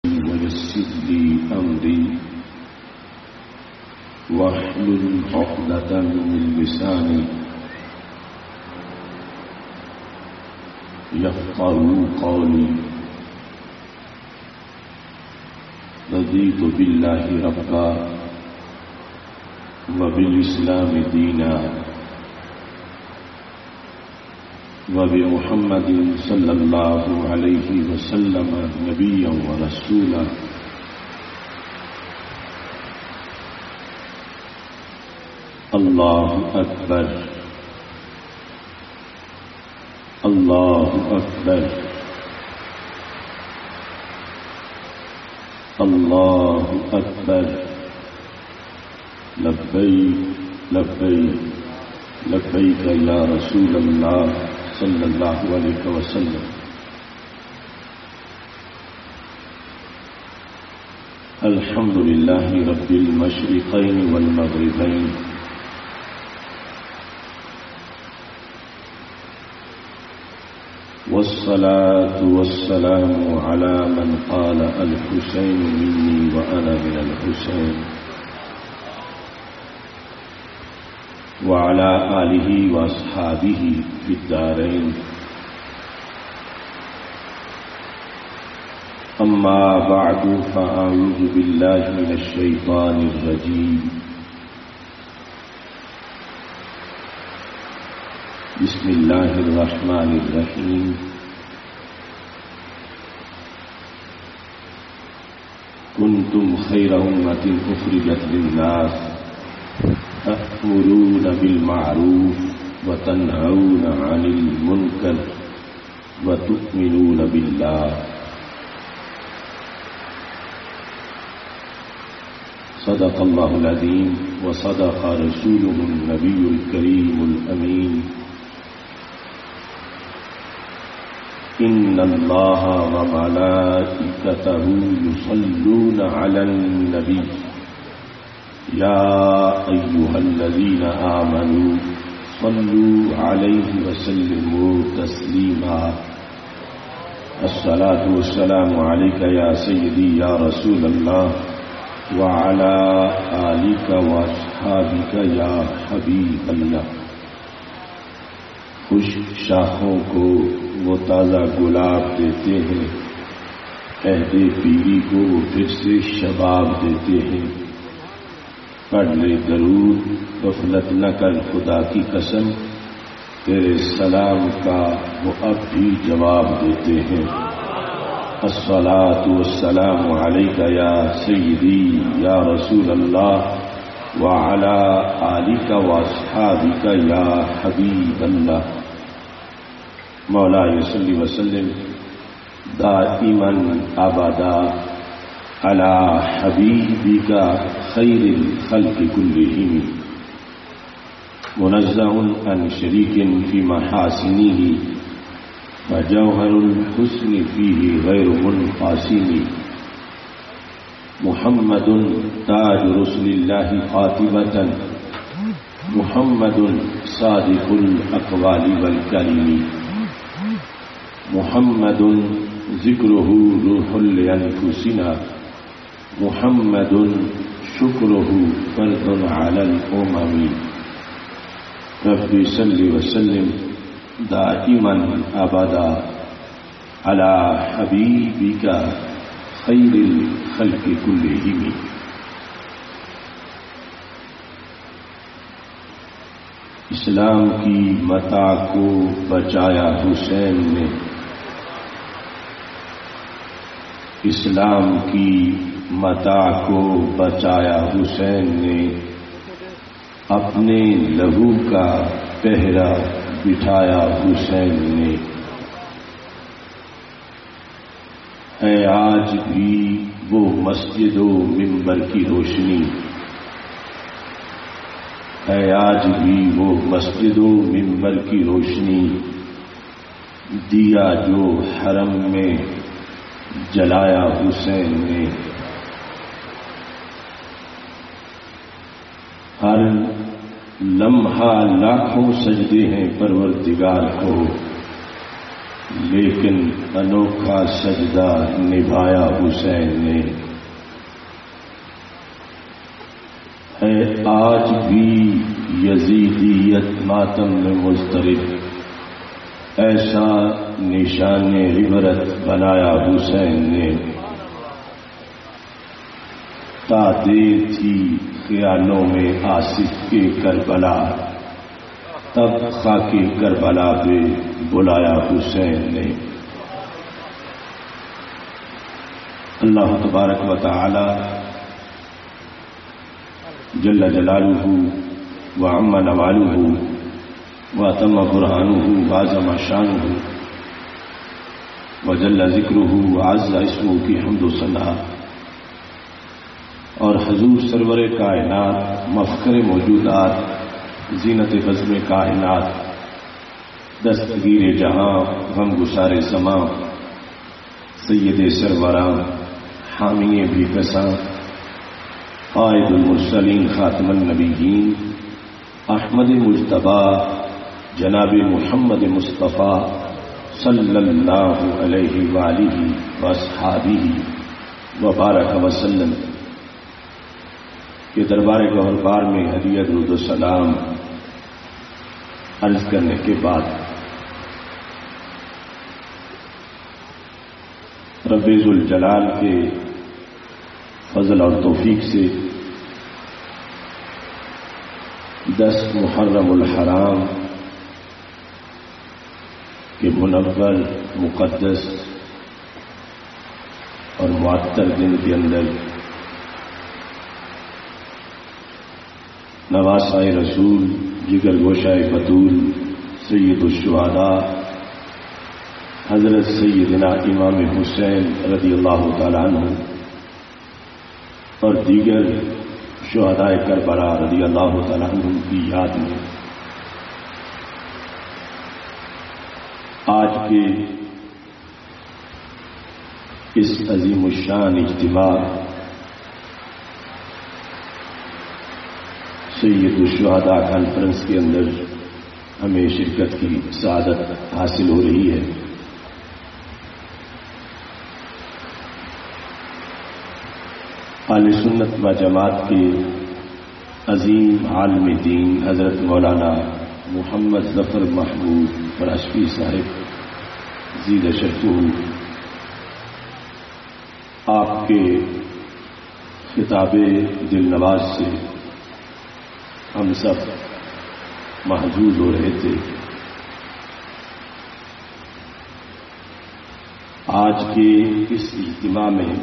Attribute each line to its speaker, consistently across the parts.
Speaker 1: ويسر لي أمري واحلل عقدة من لساني يفقهوا قولي. رضيت بالله ربا وبالإسلام دينا وبمحمد صلى الله عليه وسلم نبيا ورسولا. الله أكبر الله أكبر الله أكبر. لبيك لبيك لبيك يا رسول الله صلى الله عليه وسلم. الحمد لله رب المشرقين والمغربين والصلاة والسلام على من قال الحسين مني وأنا من الحسين وعلى آله وأصحابه في الدارين. أما بعد فأعوذ بالله من الشيطان الرجيم. بسم الله الرحمن الرحيم. كنتم خير أمة أخرجت للناس تأمرون بالمعروف وتنهون عن المنكر وتؤمنون بالله. صدق الله العظيم وصدق رسوله النبي الكريم الأمين. إن الله وملائكته يصلون على النبي يا أيها الذين آمنوا صلوا عليه وسلموا تسليما. الصلاة والسلام عليك يا سيدي يا رسول الله وعلى آلك وأصحابك يا حبيب الله. خوش شاخوں کو وہ تازہ گلاب دیتے ہیں، عہد پیری کو وہ پھر سے شباب دیتے ہیں. پڑھ لے درود غفلت نہ کر خدا کی قسم، تیرے سلام کا وہ اب بھی جواب دیتے ہیں. الصلاۃ والسلام علیک یا سیدی یا رسول اللہ وعلی آلک واصحابک یا حبیب اللہ. مولاي صل وسلم دائما ابدا على حبيبك خير الخلق كلهم منزه عن شريك في محاسنه وجوهر الحسن فيه غير منقاسم. محمد تاج رسل الله قاطبة محمد صادق الأقوال والكلم. محمد ذكره روح لأنفسنا محمد شكره فرض على الأمم. رب صل وسلم دائما أبدا على حبيبك خير الخلق كلهم. اسلام کی متاع کو بچایا حسین نے، اسلام کی متاع کو بچایا حسین نے، اپنے لہو کا پہرا بٹھایا حسین نے. ہے آج بھی وہ مسجد و منبر کی روشنی، ہے آج بھی وہ مسجد و منبر کی روشنی، دیا جو حرم میں جلایا حسین نے. ہر لمحہ لاکھوں سجدے ہیں پروردگار کو، لیکن انوکھا سجدہ نبھایا حسین نے. ہے آج بھی یزیدیت ماتم میں مضطرب، ایسا نشان عبرت بنایا حسین نے. تادیر تھی خیالوں میں آصف کے کربلا، تب خاک کربلا پہ بلایا حسین نے. اللہ تبارک و تعالی جل جلالہ وعم نوالہ واتم برہانہ وعظم شانہ وجل ذکرہ وعز اسمہ کی حمد و ثنا، اور حضور سرور کائنات، مفخر موجودات، زینت بزم کائنات، دستگیر جہاں، غم گسار زماں، سید سروراں، حامی بھی کساں، قائد المرسلین، خاتم النبیین، احمد مجتبیٰ جناب محمد مصطفیٰ صلی اللہ علیہ وآلہ واصحابہ وبارک وسلم کے دربار گوہربار میں ہدیہ درود و سلام عرض کرنے کے بعد رب ذوالجلال کے فضل اور توفیق سے 10 محرم الحرام کے منور، مقدس اور معطر دن کے اندر نواسۂ رسول، جگر گوشۂ بطول، سید الشہداء حضرت سیدنا امام حسین رضی اللہ تعالیٰ عنہ اور دیگر شہداء کربلا رضی اللہ تعالیٰ عنہ کی یاد میں آج کے اس عظیم الشان اجتماع سید الشہداء کانفرنس کے اندر ہمیں شرکت کی سعادت حاصل ہو رہی ہے. اہل سنت و جماعت کے عظیم عالم دین حضرت مولانا محمد ظفر محمود فراشفی صاحب زید شرطہ آپ کے خطاب دل نواز سے ہم سب محظوظ ہو رہے تھے. آج کے اس اجتماع میں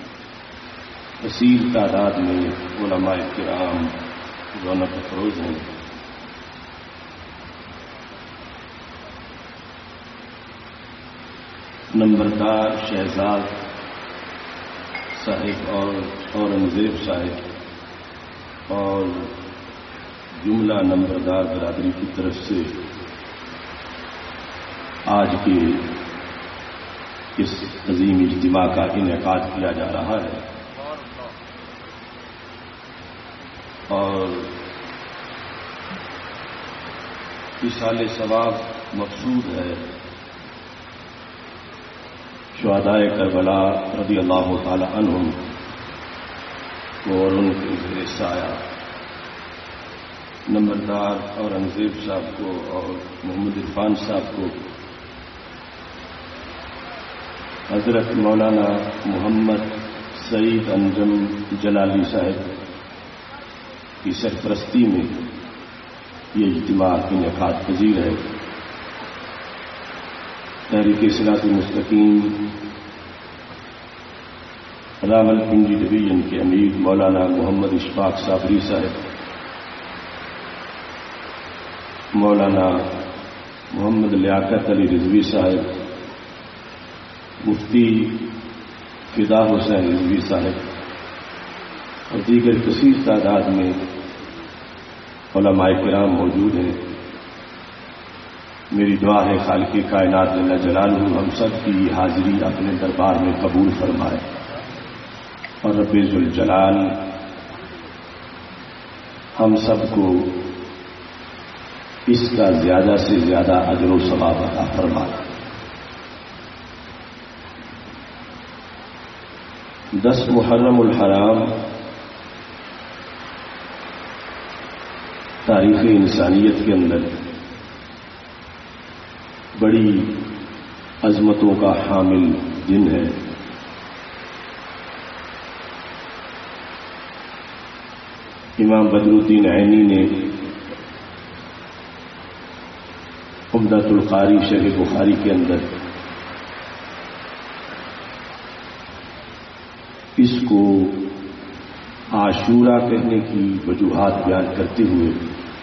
Speaker 1: کثیر تعداد میں علماء کرام رونق افروز ہیں. نمبردار شہزاد صاحب اور اورنگزیب صاحب اور جملہ نمبردار برادری کی طرف سے آج کے اس عظیم اجتماع کا انعقاد کیا جا رہا ہے اور ایصال ثواب مقصود ہے. شہداء کربلا رضی اللہ تعالی عنہم کو اور ان کے زیر سایہ نمبردار اورنگزیب صاحب کو اور محمد عرفان صاحب کو حضرت مولانا محمد سعید انجم جلالی صاحب کی سرپرستی میں یہ اجتماع انعقاد پذیر ہے. تحریک صراط المستقیم راولپنڈی ڈویژن کے امیر مولانا محمد اشفاق صابری صاحب، مولانا محمد لیاقت علی رضوی صاحب، مفتی فدا حسین رضوی صاحب اور دیگر کثیر تعداد میں علماء کرام موجود ہیں. میری دعا ہے خالق کائنات جل جلالہ ہم سب کی حاضری اپنے دربار میں قبول فرمائے اور رب ذوالجلال ہم سب کو اس کا زیادہ سے زیادہ اجر و ثواب عطا فرمائے. 10 محرم الحرام تاریخ انسانیت کے اندر بڑی عظمتوں کا حامل دن ہے. امام بدر الدین عینی نے عمدۃ القاری شرح بخاری کے اندر اس کو عاشورہ کہنے کی وجوہات بیان کرتے ہوئے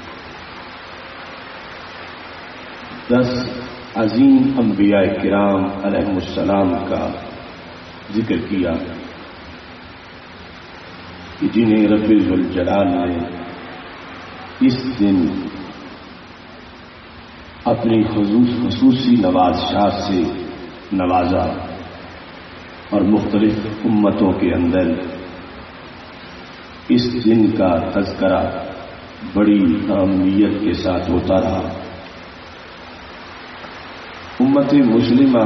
Speaker 1: 10 عظیم انبیاء کرام علیہم السلام کا ذکر کیا کہ جنہیں رب ذوالجلال نے اس دن اپنی خصوصی نوازشات سے نوازا اور مختلف امتوں کے اندر اس دن کا تذکرہ بڑی اہمیت کے ساتھ ہوتا رہا. امت مسلمہ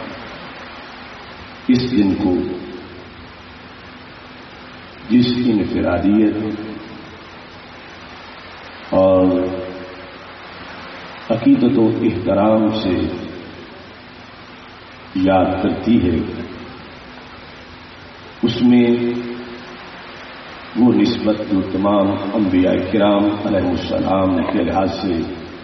Speaker 1: اس دن کو جس انفرادیت اور عقیدت و احترام سے یاد کرتی ہے اس میں وہ نسبت جو تمام انبیاء کرام علیہ السلام کے لحاظ سے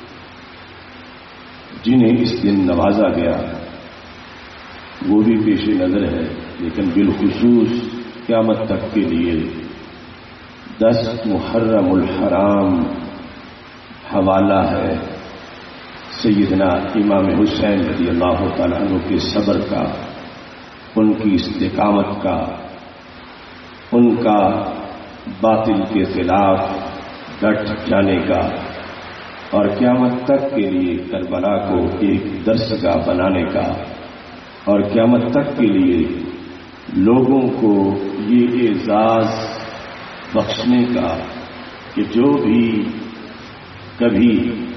Speaker 1: جنہیں اس دن نوازا گیا وہ بھی پیش نظر ہے، لیکن بالخصوص قیامت تک کے لیے 10 محرم الحرام حوالہ ہے سیدنا امام حسین رضی اللہ تعالیٰ عنہ کے صبر کا، ان کی استقامت کا، ان کا باطل کے خلاف ڈٹ جانے کا، اور قیامت تک کے لیے کربلا کو ایک درسگاہ بنانے کا، اور قیامت تک کے لیے لوگوں کو یہ اعزاز بخشنے کا کہ جو بھی کبھی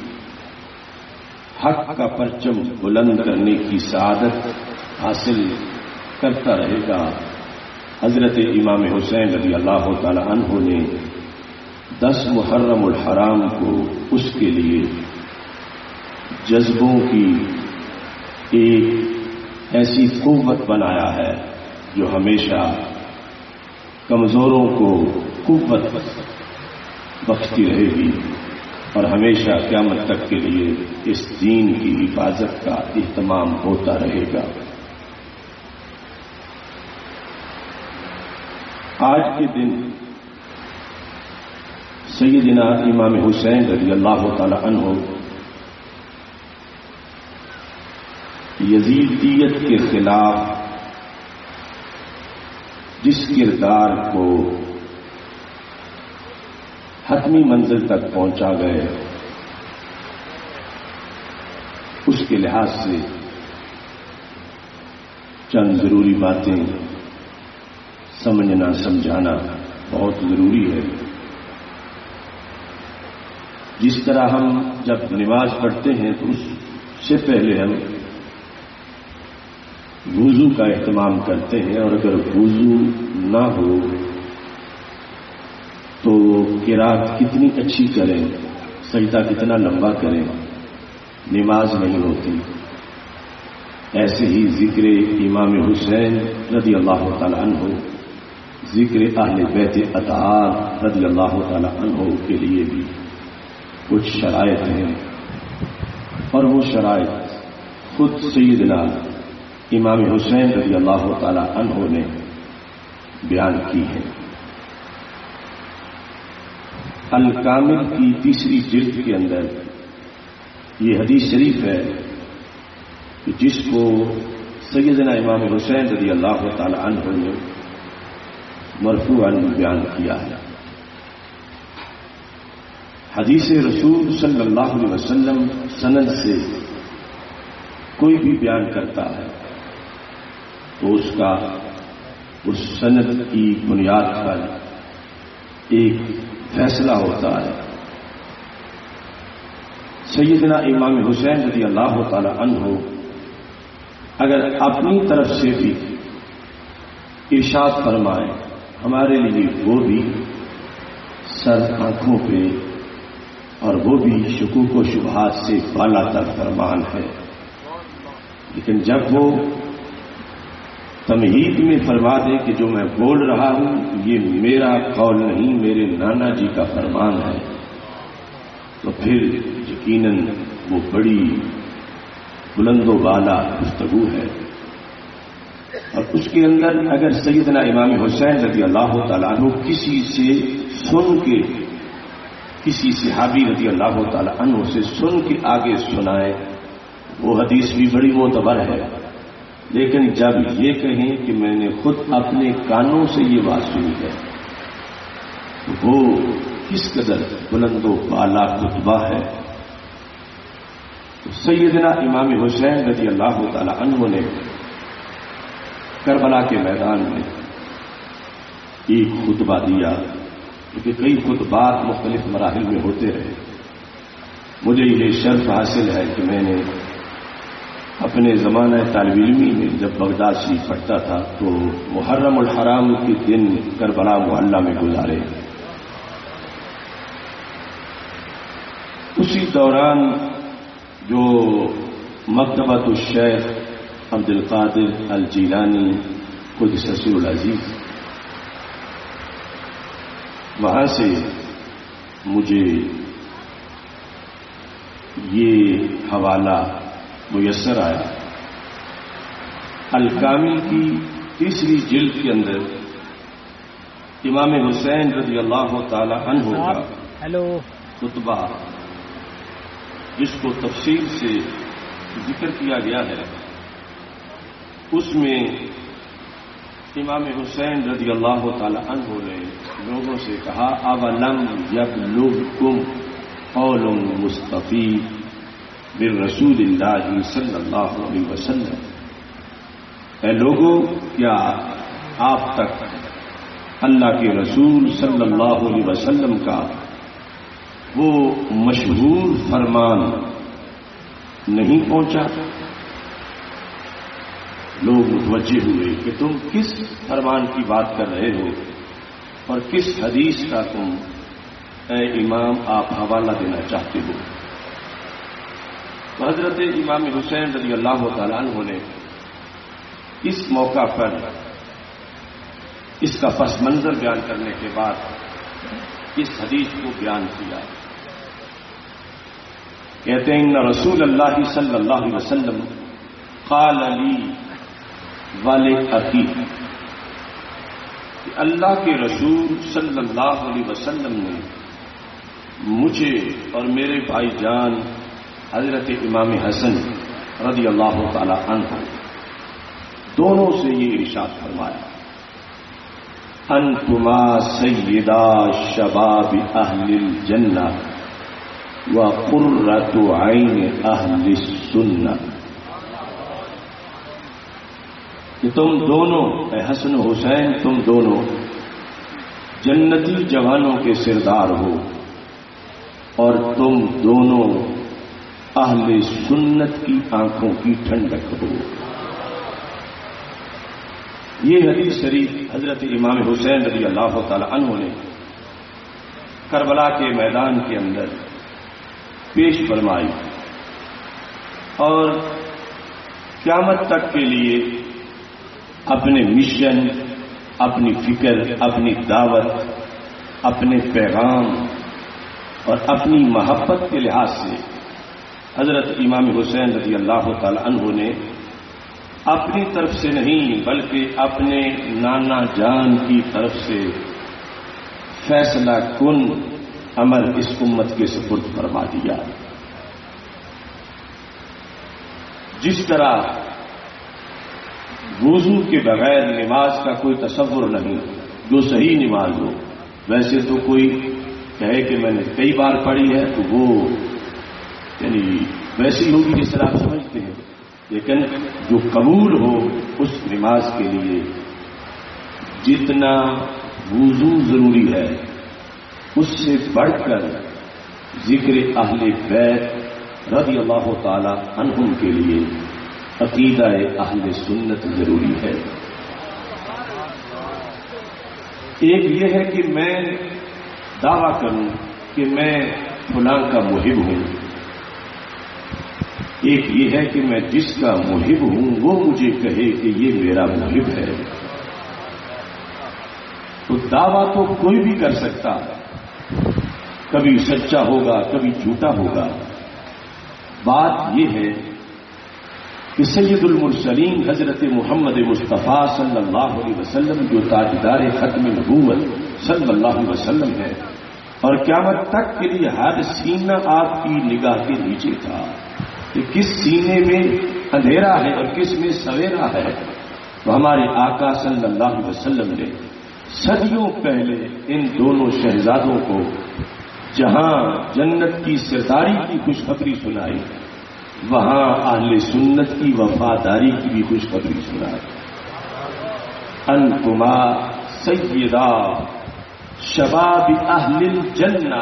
Speaker 1: حق کا پرچم بلند کرنے کی سعادت حاصل کرتا رہے گا. حضرت امام حسین رضی اللہ تعالی عنہ نے 10 محرم الحرام کو اس کے لیے جذبوں کی ایک ایسی قوت بنایا ہے جو ہمیشہ کمزوروں کو قوت بخشتی رہے گی اور ہمیشہ قیامت تک کے لیے اس دین کی حفاظت کا اہتمام ہوتا رہے گا. آج کے دن سیدنا امام حسین رضی اللہ تعالی عنہ یزیدیت کے خلاف جس کردار کو حتمی منزل تک پہنچا گئے اس کے لحاظ سے چند ضروری باتیں سمجھنا سمجھانا بہت ضروری ہے. جس طرح ہم جب نماز پڑھتے ہیں تو اس سے پہلے ہم وضو کا اہتمام کرتے ہیں، اور اگر وضو نہ ہو تو قرات کتنی اچھی کریں، سجدہ کتنا لمبا کریں، نماز نہیں ہوتی. ایسے ہی ذکر امام حسین رضی اللہ تعالی عنہ، ذکر اہل بیت اطہار رضی اللہ تعالی عنہ کے لیے بھی کچھ شرائط ہیں، اور وہ شرائط خود سیدنا امام حسین رضی اللہ تعالی عنہ نے بیان کی ہے. الکامل کی 3 جلد کے اندر یہ حدیث شریف ہے کہ جس کو سیدنا امام حسین رضی اللہ تعالی عنہ نے مرفوعاً بیان کیا ہے. حدیث رسول صلی اللہ علیہ وسلم سند سے کوئی بھی بیان کرتا ہے تو اس کا اس سند کی بنیاد پر ایک فیصلہ ہوتا ہے. سیدنا امام حسین رضی اللہ تعالی عنہ اگر اپنی طرف سے بھی ارشاد فرمائیں ہمارے لیے وہ بھی سر آنکھوں پہ اور وہ بھی شکوک و شبہات سے بالا تر فرمان ہے، لیکن جب وہ تمہید میں فرما دے کہ جو میں بول رہا ہوں یہ میرا قول نہیں، میرے نانا جی کا فرمان ہے، تو پھر یقیناً وہ بڑی بلند و بالا گفتگو ہے۔ اور اس کے اندر اگر سیدنا امام حسین رضی اللہ تعالیٰ عنہ کسی سے سن کے، کسی صحابی رضی اللہ تعالیٰ عنہ سے سن کے آگے سنائے، وہ حدیث بھی بڑی معتبر ہے، لیکن جب یہ کہیں کہ میں نے خود اپنے کانوں سے یہ بات سنی ہے، وہ کس قدر بلند و بالا خطبہ ہے۔ سیدنا امام حسین رضی اللہ تعالیٰ عنہ نے کربلا کے میدان میں ایک خطبہ دیا، کیونکہ کئی خطبات مختلف مراحل میں ہوتے رہے۔ مجھے یہ شرف حاصل ہے کہ میں نے اپنے زمانہ طالب علمی میں جب بغداد شریف پڑھتا تھا تو محرم الحرام کے دن کربلا محلہ میں گزارے۔ اسی دوران جو مکتبۃ الشیخ عبد القادر الجیلانی قدس سرہ العزیز، وہاں سے مجھے یہ حوالہ میسر آیا۔ الکامل کی تیسری جلد کے اندر امام حسین رضی اللہ تعالی عنہ کا خطبہ، جس کو تفصیل سے ذکر کیا گیا ہے، اس میں امام حسین رضی اللہ تعالی عنہ نے لوگوں سے کہا اولم یبلغکم قول مصطفی بالرسول اللہ صلی اللہ علیہ وسلم، اے لوگوں کیا آپ تک اللہ کے رسول صلی اللہ علیہ وسلم کا وہ مشہور فرمان نہیں پہنچا؟ لوگ متوجہ ہوئے کہ تم کس فرمان کی بات کر رہے ہو اور کس حدیث کا تم اے امام آپ حوالہ دینا چاہتے ہو۔ تو حضرت امام حسین رضی اللہ تعالیٰ عنہ نے اس موقع پر اس کا پس منظر بیان کرنے کے بعد اس حدیث کو بیان کیا۔ کہتے ہیں ان رسول اللہ صلی اللہ علیہ وسلم قال لی ولأخی، کہ اللہ کے رسول صلی اللہ علیہ وسلم نے مجھے اور میرے بھائی جان حضرت امام حسن رضی اللہ تعالی عنہ دونوں سے یہ ارشاد فرمایا، انتما سیدا شباب اہل الجنہ وقرۃ عین اہل السنہ، کہ تم دونوں اے حسن حسین تم دونوں جنتی جوانوں کے سردار ہو اور تم دونوں اہل سنت کی آنکھوں کی ٹھنڈک ہو۔ یہ حدیث شریف حضرت امام حسین رضی اللہ تعالی عنہ نے کربلا کے میدان کے اندر پیش فرمائی، اور قیامت تک کے لیے اپنے مشن، اپنی فکر، اپنی دعوت، اپنے پیغام اور اپنی محبت کے لحاظ سے حضرت امام حسین رضی اللہ تعالی عنہ نے اپنی طرف سے نہیں بلکہ اپنے نانا جان کی طرف سے فیصلہ کن امر اس امت کے سپرد فرما دیا۔ جس طرح وضو کے بغیر نماز کا کوئی تصور نہیں جو صحیح نماز ہو، ویسے تو کوئی کہے کہ میں نے کئی بار پڑھی ہے تو وہ یعنی ویسی ہوگی جس طرح آپ سمجھتے ہیں، لیکن جو قبول ہو اس نماز کے لیے جتنا وضو ضروری ہے اس سے بڑھ کر ذکر اہل بیت رضی اللہ تعالی عنہم کے لیے عقیدہ اہل سنت ضروری ہے۔ ایک یہ ہے کہ میں دعویٰ کروں کہ میں فلاں کا محب ہوں، ایک یہ ہے کہ میں جس کا محب ہوں وہ مجھے کہے کہ یہ میرا محب ہے۔ تو دعویٰ تو کوئی بھی کر سکتا ہے، کبھی سچا ہوگا کبھی جھوٹا ہوگا۔ بات یہ ہے کہ سید المرسلین حضرت محمد مصطفیٰ صلی اللہ علیہ وسلم جو تاجدار ختم نبوت صلی اللہ علیہ وسلم ہے، اور قیامت تک کے لیے ہر سینہ آپ کی نگاہ کے نیچے تھا کہ کس سینے میں اندھیرا ہے اور کس میں سویرا ہے۔ تو ہمارے آقا صلی اللہ علیہ وسلم نے صدیوں پہلے ان دونوں شہزادوں کو جہاں جنت کی سرداری کی خوشخبری سنائی، وہاں اہل سنت کی وفاداری کی بھی خوشخبری سنائی۔ انتما سیدا شباب اہل الجنہ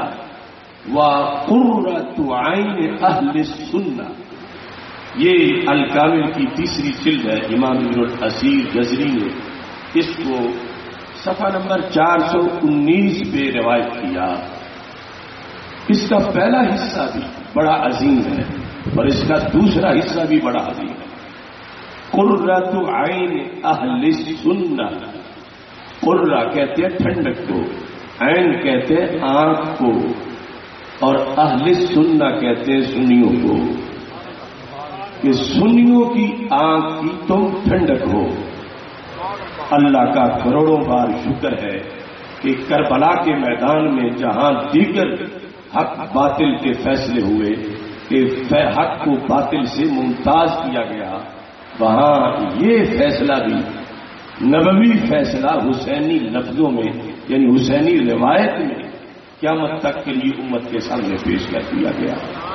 Speaker 1: وقرۃ عین اہل السنہ، یہ الکامل کی تیسری جلد ہے، امام ابن الاسیر جزری نے اس کو صفحہ نمبر 419 پہ روایت کیا۔ اس کا پہلا حصہ بھی بڑا عظیم ہے اور اس کا دوسرا حصہ بھی بڑا عظیم ہے۔ قرۃ عین اہل السنہ، قرہ کہتے ہیں ٹھنڈک کو، عین کہتے ہیں آنکھ کو، اور اہل السنہ کہتے ہیں سنیوں کو، کہ سنیوں کی آنکھ کی تم ٹھنڈک ہو۔ اللہ کا کروڑوں بار شکر ہے کہ کربلا کے میدان میں جہاں دیگر حق باطل کے فیصلے ہوئے کہ حق کو باطل سے ممتاز کیا گیا، وہاں یہ فیصلہ بھی نبوی فیصلہ حسینی لفظوں میں یعنی حسینی روایت میں قیامت تک کے لیے امت کے سامنے پیش کر دیا گیا۔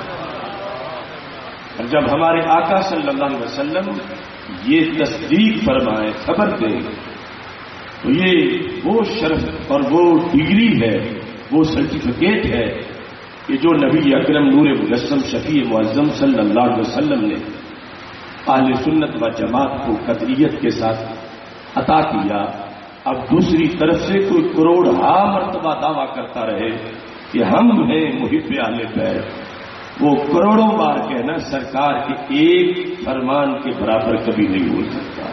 Speaker 1: اور جب ہمارے آقا صلی اللہ علیہ وسلم یہ تصدیق فرمائے، خبر دیں، تو یہ وہ شرف اور وہ ڈگری ہے، وہ سرٹیفکیٹ ہے کہ جو نبی اکرم نور مجسم شفیع معظم صلی اللہ علیہ وسلم نے اہل سنت و جماعت کو قطعیت کے ساتھ عطا کیا۔ اب دوسری طرف سے کوئی کروڑہا مرتبہ دعویٰ کرتا رہے کہ ہم ہیں محب اہل بیت، وہ کروڑوں بار کہنا سرکار کے ایک فرمان کے برابر کبھی نہیں ہو سکتا۔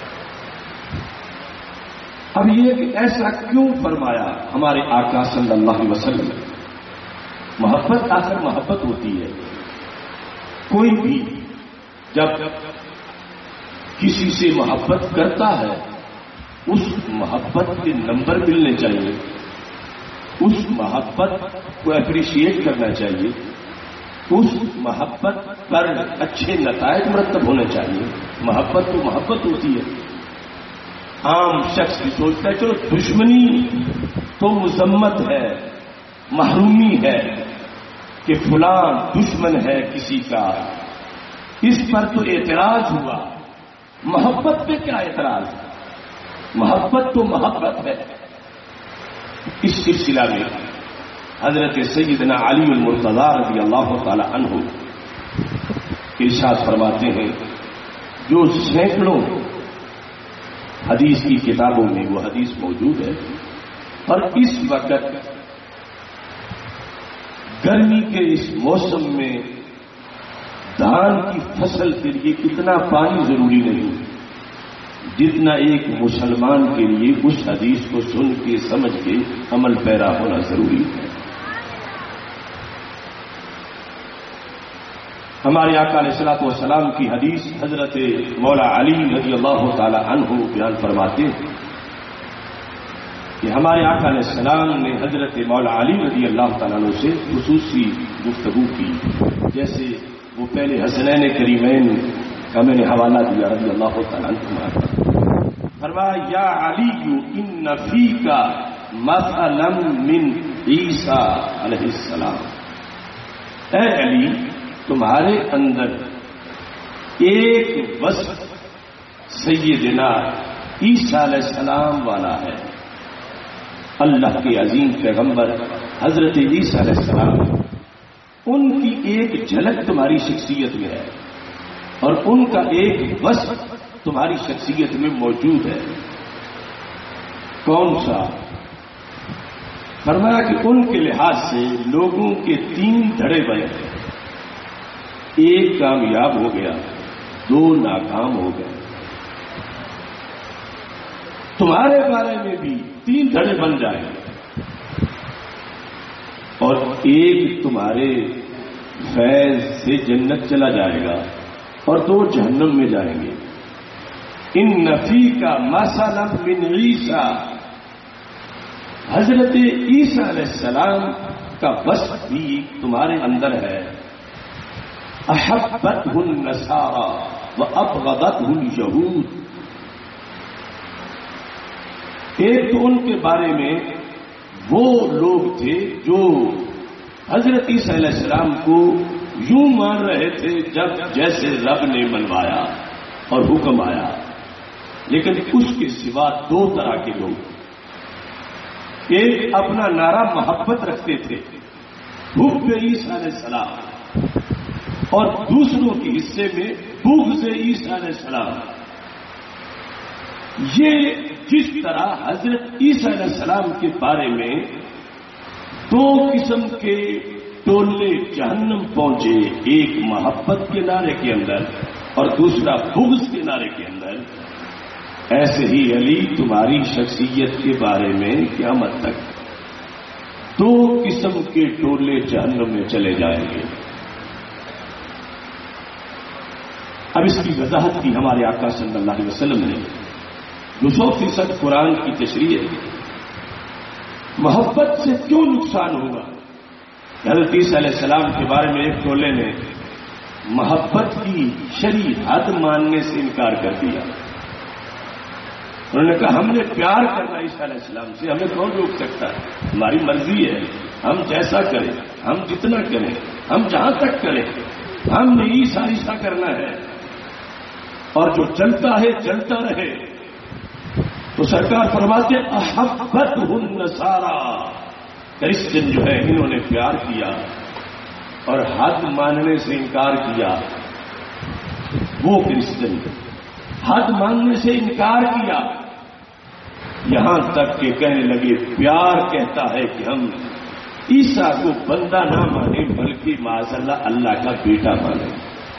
Speaker 1: اب یہ کہ ایسا کیوں فرمایا ہمارے آقا صلی اللہ علیہ وسلم؟ محبت آخر محبت ہوتی ہے، کوئی بھی جب کسی سے محبت کرتا ہے اس محبت کے نمبر ملنے چاہیے، اس محبت کو اپریشیٹ کرنا چاہیے، اس محبت پر اچھے نتائج مرتب ہونے چاہیے۔ محبت تو محبت ہوتی ہے۔ عام شخص بھی سوچتا ہے چلو دشمنی تو مذمت ہے، محرومی ہے کہ فلاں دشمن ہے کسی کا، اس پر تو اعتراض ہوا، محبت پہ کیا اعتراض؟ محبت تو محبت ہے۔ اس سلسلہ میں حضرت سیدنا علی المرتضی رضی اللہ تعالی عنہ ارشاد فرماتے ہیں، جو سینکڑوں حدیث کی کتابوں میں وہ حدیث موجود ہے، اور اس وقت گرمی کے اس موسم میں دھان کی فصل کے لیے اتنا پانی ضروری نہیں جتنا ایک مسلمان کے لیے اس حدیث کو سن کے سمجھ کے عمل پیرا ہونا ضروری ہے۔ ہمارے آقا علیہ الصلوۃ والسلام کی حدیث حضرت مولا علی رضی اللہ تعالی عنہ بیان فرماتے ہیں کہ ہمارے آقا علیہ السلام نے حضرت مولا علی رضی اللہ تعالیٰ عنہ سے خصوصی گفتگو کی، جیسے وہ پہلے حسنین کریمین کا میں نے حوالہ دیا رضی اللہ تعالیٰ عنہ، فرمایا یا علی ان فیک مثلا من عیسیٰ علیہ السلام، اے علی تمہارے اندر ایک وصف سیدنا عیسیٰ علیہ السلام والا ہے۔ اللہ کے عظیم پیغمبر حضرت عیسیٰ علیہ السلام، ان کی ایک جھلک تمہاری شخصیت میں ہے اور ان کا ایک وصف تمہاری شخصیت میں موجود ہے۔ کون سا؟ فرمایا کہ ان کے لحاظ سے لوگوں کے 3 دھڑے بنے، ایک کامیاب ہو گیا، 2 ناکام ہو گئے۔ تمہارے بارے میں بھی 3 دھڑے بن جائیں اور ایک تمہارے فیض سے جنت چلا جائے گا اور 2 جہنم میں جائیں گے۔ ان نفی کا مثلا من عیسیٰ، حضرت عیسیٰ علیہ السلام کا وصف بھی تمہارے اندر ہے۔ احبتہ النصارى وابغضتہ اليہود، ایک تو ان کے بارے میں وہ لوگ تھے جو حضرت عیسیٰ علیہ السلام کو یوں مان رہے تھے جب جیسے رب نے منوایا اور حکم آیا، لیکن اس کے سوا 2 طرح کے لوگ، ایک اپنا نعرہ محبت رکھتے تھے حب عیسیٰ علیہ السلام، اور دوسروں کے حصے میں بغض عیسیٰ علیہ السلام۔ یہ جس طرح حضرت عیسیٰ علیہ السلام کے بارے میں 2 قسم کے ٹولے جہنم پہنچے، ایک محبت کے نعرے کے اندر اور دوسرا بغض کے نعرے کے اندر، ایسے ہی علی تمہاری شخصیت کے بارے میں قیامت تک 2 قسم کے ٹولے جہنم میں چلے جائیں گے۔ اب اس کی وضاحت کی ہمارے آقا صلی اللہ علیہ وسلم نے، جو 100% قرآن کی تشریح ہے۔ محبت سے کیوں نقصان ہوگا؟ حضرت عیسیٰ علیہ السلام کے بارے میں ایک ٹولے نے محبت کی شرعی حد ماننے سے انکار کر دیا۔ انہوں نے کہا ہم نے پیار کرنا عیسیٰ علیہ السلام سے، ہمیں کون روک سکتا ہے؟ ہماری مرضی ہے، ہم جیسا کریں، ہم جتنا کریں، ہم جہاں تک کریں، ہم نے عیسیٰ کرنا ہے، اور جو چلتا ہے چلتا رہے۔ تو سرکار فرماتے احبتہ النصارى، کرسچن جو ہے انہوں نے پیار کیا اور حد ماننے سے انکار کیا۔ وہ کرسچن حد ماننے سے انکار کیا، یہاں تک کہ کہنے لگے پیار کہتا ہے کہ ہم عیسیٰ کو بندہ نہ مانیں بلکہ معاذ اللہ اللہ کا بیٹا مانیں۔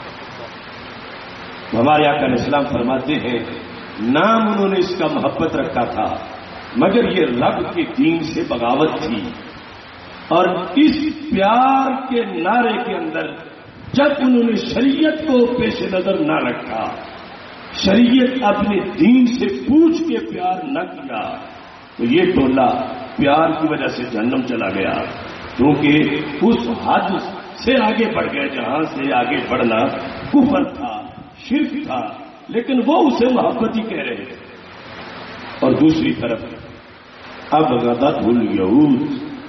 Speaker 1: ہمارے آقا علیہ السلام فرماتے ہیں نام انہوں نے اس کا محبت رکھا تھا، مگر یہ رب کے دین سے بغاوت تھی۔ اور اس پیار کے نعرے کے اندر جب انہوں نے شریعت کو پیش نظر نہ رکھا، شریعت اپنے دین سے پوچھ کے پیار نہ کیا، تو یہ ٹولہ پیار کی وجہ سے جہنم چلا گیا، کیونکہ اس حد سے آگے بڑھ گئے جہاں سے آگے بڑھنا کفر تھا، شرک تھا، لیکن وہ اسے محبت ہی کہہ رہے تھے۔ اور دوسری طرف اب غضبہ الیہود،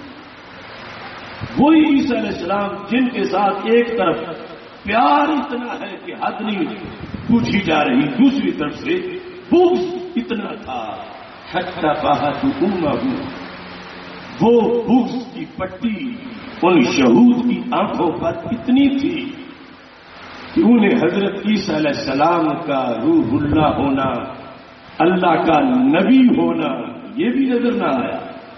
Speaker 1: وہی عیسیٰ علیہ السلام جن کے ساتھ ایک طرف پیار اتنا ہے کہ حد نہیں پوچھی جا رہی، دوسری طرف سے بغض اتنا تھا حتی فاحت امہ، وہ بغض کی پٹی ان یہود کی آنکھوں پر اتنی تھی کہ انہیں حضرت عیسیٰ علیہ السلام کا روح اللہ ہونا، اللہ کا نبی ہونا یہ بھی نظر نہ آیا۔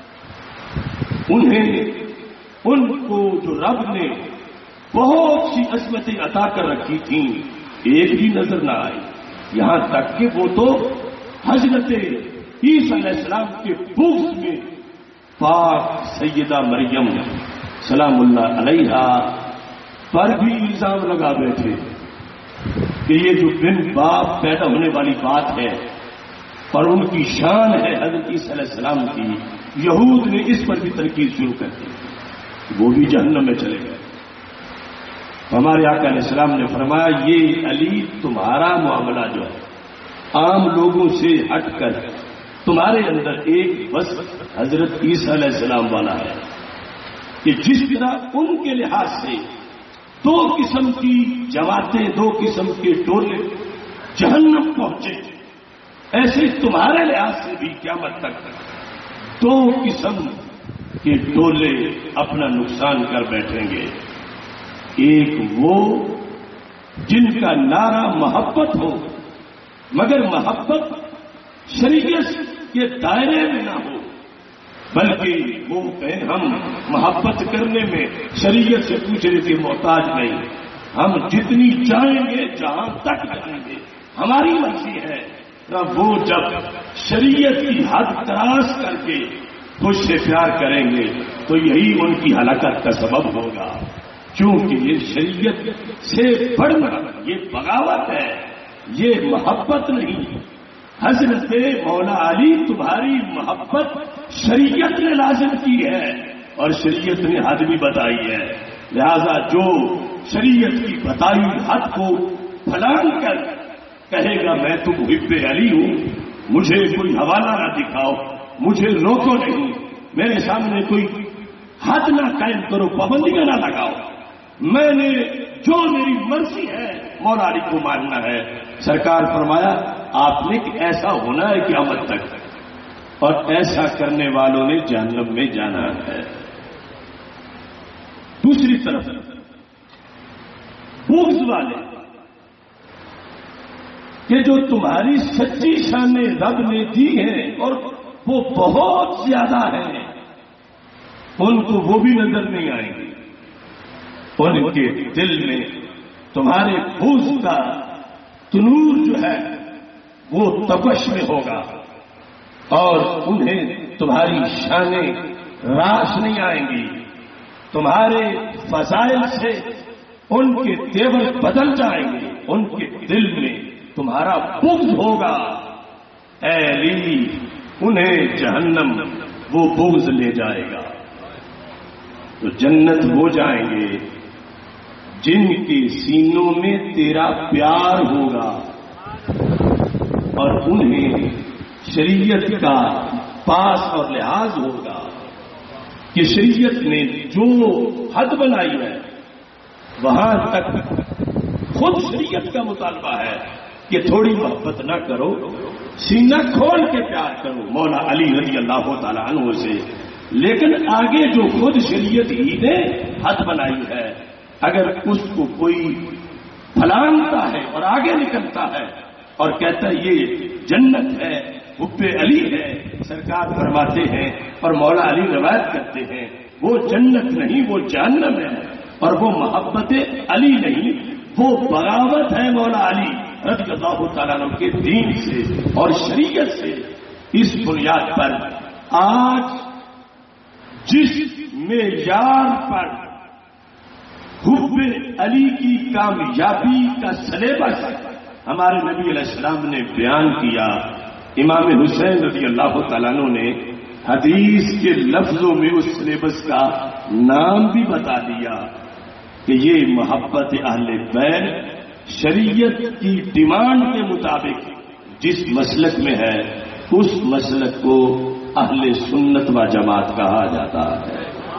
Speaker 1: انہیں ان کو جو رب نے بہت سی عظمتیں عطا کر رکھی تھیں ایک بھی نظر نہ آئی، یہاں تک کہ وہ تو حضرت عیسیٰ علیہ السلام کے بغض میں پاک سیدہ مریم سلام اللہ علیہا پر بھی الزام لگا بیٹھے کہ یہ جو بن باپ پیدا ہونے والی بات ہے اور ان کی شان ہے حضرت عیسیٰ علیہ السلام کی، یہود نے اس پر بھی تنقید شروع کر دی، وہ بھی جہنم میں چلے گئے۔ ہمارے آقا علیہ السلام نے فرمایا یہ علی تمہارا معاملہ جو ہے عام لوگوں سے ہٹ کر تمہارے اندر ایک بس حضرت عیسیٰ علیہ السلام والا ہے کہ جس طرح ان کے لحاظ سے 2 قسم کی جماعتیں، 2 قسم کے ٹولے جہنم پہنچے، ایسے تمہارے لحاظ سے بھی قیامت تک 2 قسم کے ٹولے اپنا نقصان کر بیٹھیں گے۔ ایک وہ جن کا نعرہ محبت ہو، مگر محبت شریعت کے دائرے میں نہ ہو، بلکہ وہ کہیں ہم محبت کرنے میں شریعت سے پوچھنے کے محتاج نہیں، ہم جتنی چاہیں گے جہاں تک جائیں گے، ہماری مرضی ہے۔ وہ جب شریعت کی حد تراش کر کے خود سے پیار کریں گے تو یہی ان کی ہلاکت کا سبب ہوگا، کیونکہ یہ شریعت سے بڑھنا یہ بغاوت ہے، یہ محبت نہیں۔ حضرت مولا علی تمہاری محبت شریعت نے لازم کی ہے اور شریعت نے حد بھی بتائی ہے، لہذا جو شریعت کی بتائی حد کو پھلانگ کر کہے گا میں تو محب علی ہوں، مجھے کوئی حوالہ نہ دکھاؤ، مجھے روکو نہیں، میرے سامنے کوئی حد نہ قائم کرو، پابندیاں نہ لگاؤ، میں نے جو میری مرضی ہے مولا علی کو ماننا ہے۔ سرکار فرمایا آپ نے کہ ایسا ہونا ہے قیامت تک، اور ایسا کرنے والوں نے جہنم میں جانا ہے۔ دوسری طرف بغض والے کہ جو تمہاری سچی شان رب نے دی ہے اور وہ بہت زیادہ ہیں، ان کو وہ بھی نظر نہیں آئیں گے، ان کے دل میں تمہارے بغض کا تنور جو ہے وہ تپش میں ہوگا اور انہیں تمہاری شانیں راس نہیں آئیں گی، تمہارے فضائل سے ان کے تیور بدل جائیں گے، ان کے دل میں تمہارا بغض ہوگا۔ اے علی انہیں جہنم وہ بغض لے جائے گا، تو جنت وہ جائیں گے جن کے سینوں میں تیرا پیار ہوگا اور انہیں شریعت کا پاس اور لحاظ ہوگا کہ شریعت نے جو حد بنائی ہے وہاں تک خود شریعت کا مطالبہ ہے کہ تھوڑی محبت نہ کرو، سینہ کھول کے پیار کرو مولا علی رضی اللہ تعالیٰ عنہ سے، لیکن آگے جو خود شریعت ہی نے حد بنائی ہے اگر اس کو کوئی پھلانگتا ہے اور آگے نکلتا ہے اور کہتا ہے یہ جنت ہے، حب علی ہے، سرکار فرماتے ہیں اور مولا علی روایت کرتے ہیں وہ جنت نہیں وہ جہنم ہے، اور وہ محبت علی نہیں وہ بغاوت ہے مولا علی رضی اللہ تعالیٰ عنہ کے دین سے اور شریعت سے۔ اس بنیاد پر آج جس معیار پر حب علی کی کامیابی کا سلیبس ہمارے نبی علیہ السلام نے بیان کیا، امام حسین رضی اللہ تعالیٰ عنہ نے حدیث کے لفظوں میں اس سلیبس کا نام بھی بتا دیا کہ یہ محبت اہل بیت شریعت کی ڈیمانڈ کے مطابق جس مسلک میں ہے اس مسلک کو اہل سنت و جماعت کہا جاتا ہے۔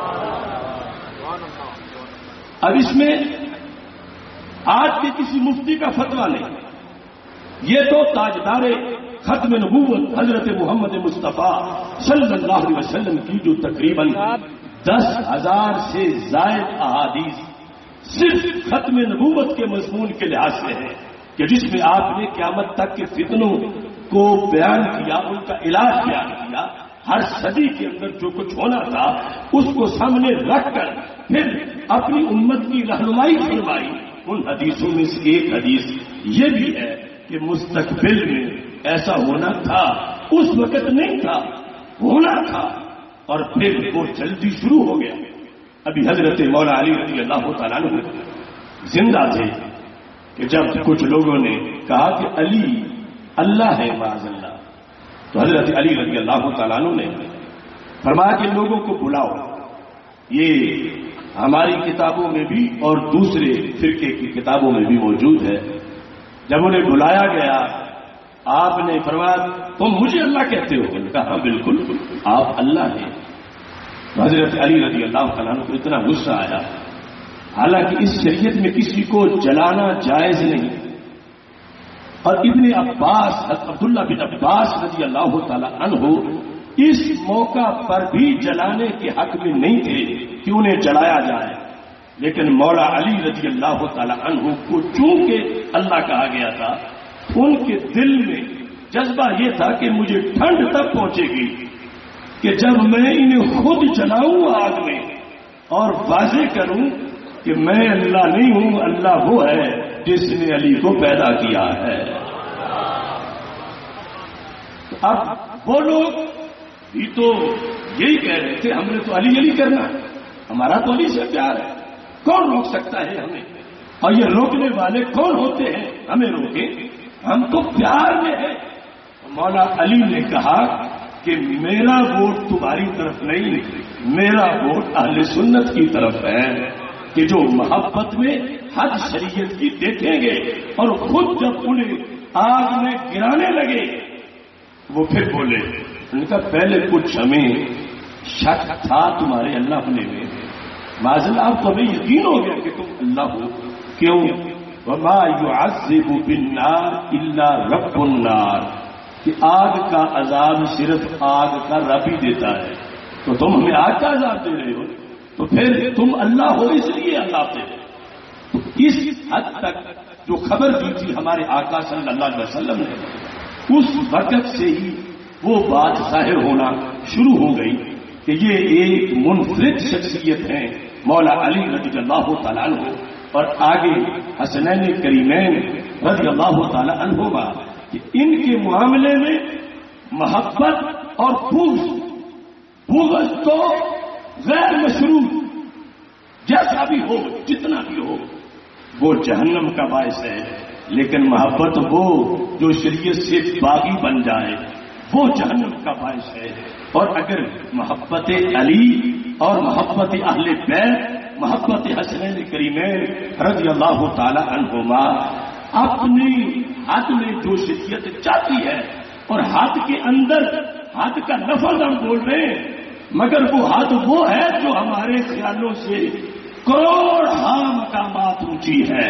Speaker 1: اب اس میں آج کے کسی مفتی کا فتویٰ نہیں، یہ تو تاجدار ختم نبوت حضرت محمد مصطفیٰ صلی اللہ علیہ وسلم کی جو تقریباً 10,000 سے زائد احادیث صرف ختم نبوت کے مضمون کے لحاظ سے ہے کہ جس میں آپ نے قیامت تک کے فتنوں کو بیان کیا، ان کا علاج بیان کیا، ہر صدی کے اندر جو کچھ ہونا تھا اس کو سامنے رکھ کر پھر اپنی امت کی رہنمائی فرمائی۔ ان حدیثوں میں سے ایک حدیث یہ بھی ہے کہ مستقبل میں ایسا ہونا تھا، اس وقت نہیں تھا، ہونا تھا، اور پھر وہ جلدی شروع ہو گیا۔ ابھی حضرت مولا علی رضی اللہ تعالیٰ عنہ زندہ تھے کہ جب کچھ لوگوں نے کہا کہ علی اللہ ہے معاذ اللہ، تو حضرت علی رضی اللہ تعالیٰ عنہ نے فرمایا کہ لوگوں کو بلاؤ، یہ ہماری کتابوں میں بھی اور دوسرے فرقے کی کتابوں میں بھی موجود ہے۔ جب انہیں بلایا گیا آپ نے فرمایا تم مجھے اللہ کہتے ہو؟ انہوں نے کہا ہاں بالکل آپ اللہ ہیں۔ حضرت علی رضی اللہ تعالیٰ عنہ کو اتنا غصہ آیا، حالانکہ اس شریعت میں کسی کو جلانا جائز نہیں، اور ابن عباس عبداللہ بن عباس رضی اللہ تعالیٰ عنہ اس موقع پر بھی جلانے کے حق میں نہیں تھے کہ انہیں جلایا جائے، لیکن مولا علی رضی اللہ تعالیٰ عنہ کو چونکہ اللہ کہا گیا تھا ان کے دل میں جذبہ یہ تھا کہ مجھے ٹھنڈ تب پہنچے گی کہ جب میں انہیں خود جلاؤں آگ میں اور واضح کروں کہ میں اللہ نہیں ہوں، اللہ وہ ہے جس نے علی کو پیدا کیا ہے۔ اب وہ لوگ بھی تو یہی کہہ رہے تھے ہم نے تو علی علی کرنا ہے، ہمارا تو علی سے پیار ہے، کون روک سکتا ہے ہمیں؟ اور یہ روکنے والے کون ہوتے ہیں ہمیں روکیں؟ ہم تو پیار میں ہیں۔ مولا علی نے کہا کہ میرا ووٹ تمہاری طرف نہیں، میرا ووٹ اہل سنت کی طرف ہے، کہ جو محبت میں حد شریعت کی دیکھیں گے اور خود جب انہیں آگ میں گرانے لگے وہ پھر بولے، ان کا پہلے کچھ ہمیں شک تھا تمہارے اللہ ہونے میں، معذل آپ کو ہمیں یقین ہو گیا کہ تم اللہ ہو، کیوں؟ وما يعذب بالنار الا رب النار، کہ آگ کا عذاب صرف آگ کا رب ہی دیتا ہے، تو تم ہمیں آگ کا عذاب دے رہے ہو، تو پھر تم اللہ ہو اس لیے اللہ دے رہے۔ تو اس حد تک جو خبر دی تھی ہمارے آقا صلی اللہ علیہ وسلم نے، اس وقت سے ہی وہ بات ظاہر ہونا شروع ہو گئی کہ یہ ایک منفرد شخصیت ہے مولا علی رضی اللہ تعالیٰ عنہ، اور آگے حسنین کریمین رضی اللہ تعالیٰ عنہما کہ ان کے معاملے میں محبت اور بغض تو غیر مشروع جیسا بھی ہو، جتنا بھی ہو، وہ جہنم کا باعث ہے، لیکن محبت وہ جو شریعت سے باغی بن جائے وہ جہنم کا باعث ہے۔ اور اگر محبت علی اور محبت اہل بیت، محبت حسنین کریمین رضی اللہ تعالی عنہما اپنی حد میں جو شریعت چاہتی ہے، اور حد کے اندر حد کا لفظ ہم بول رہے ہیں، مگر وہ حد وہ ہے جو ہمارے خیالوں سے کروڑ مقامات اونچی ہے،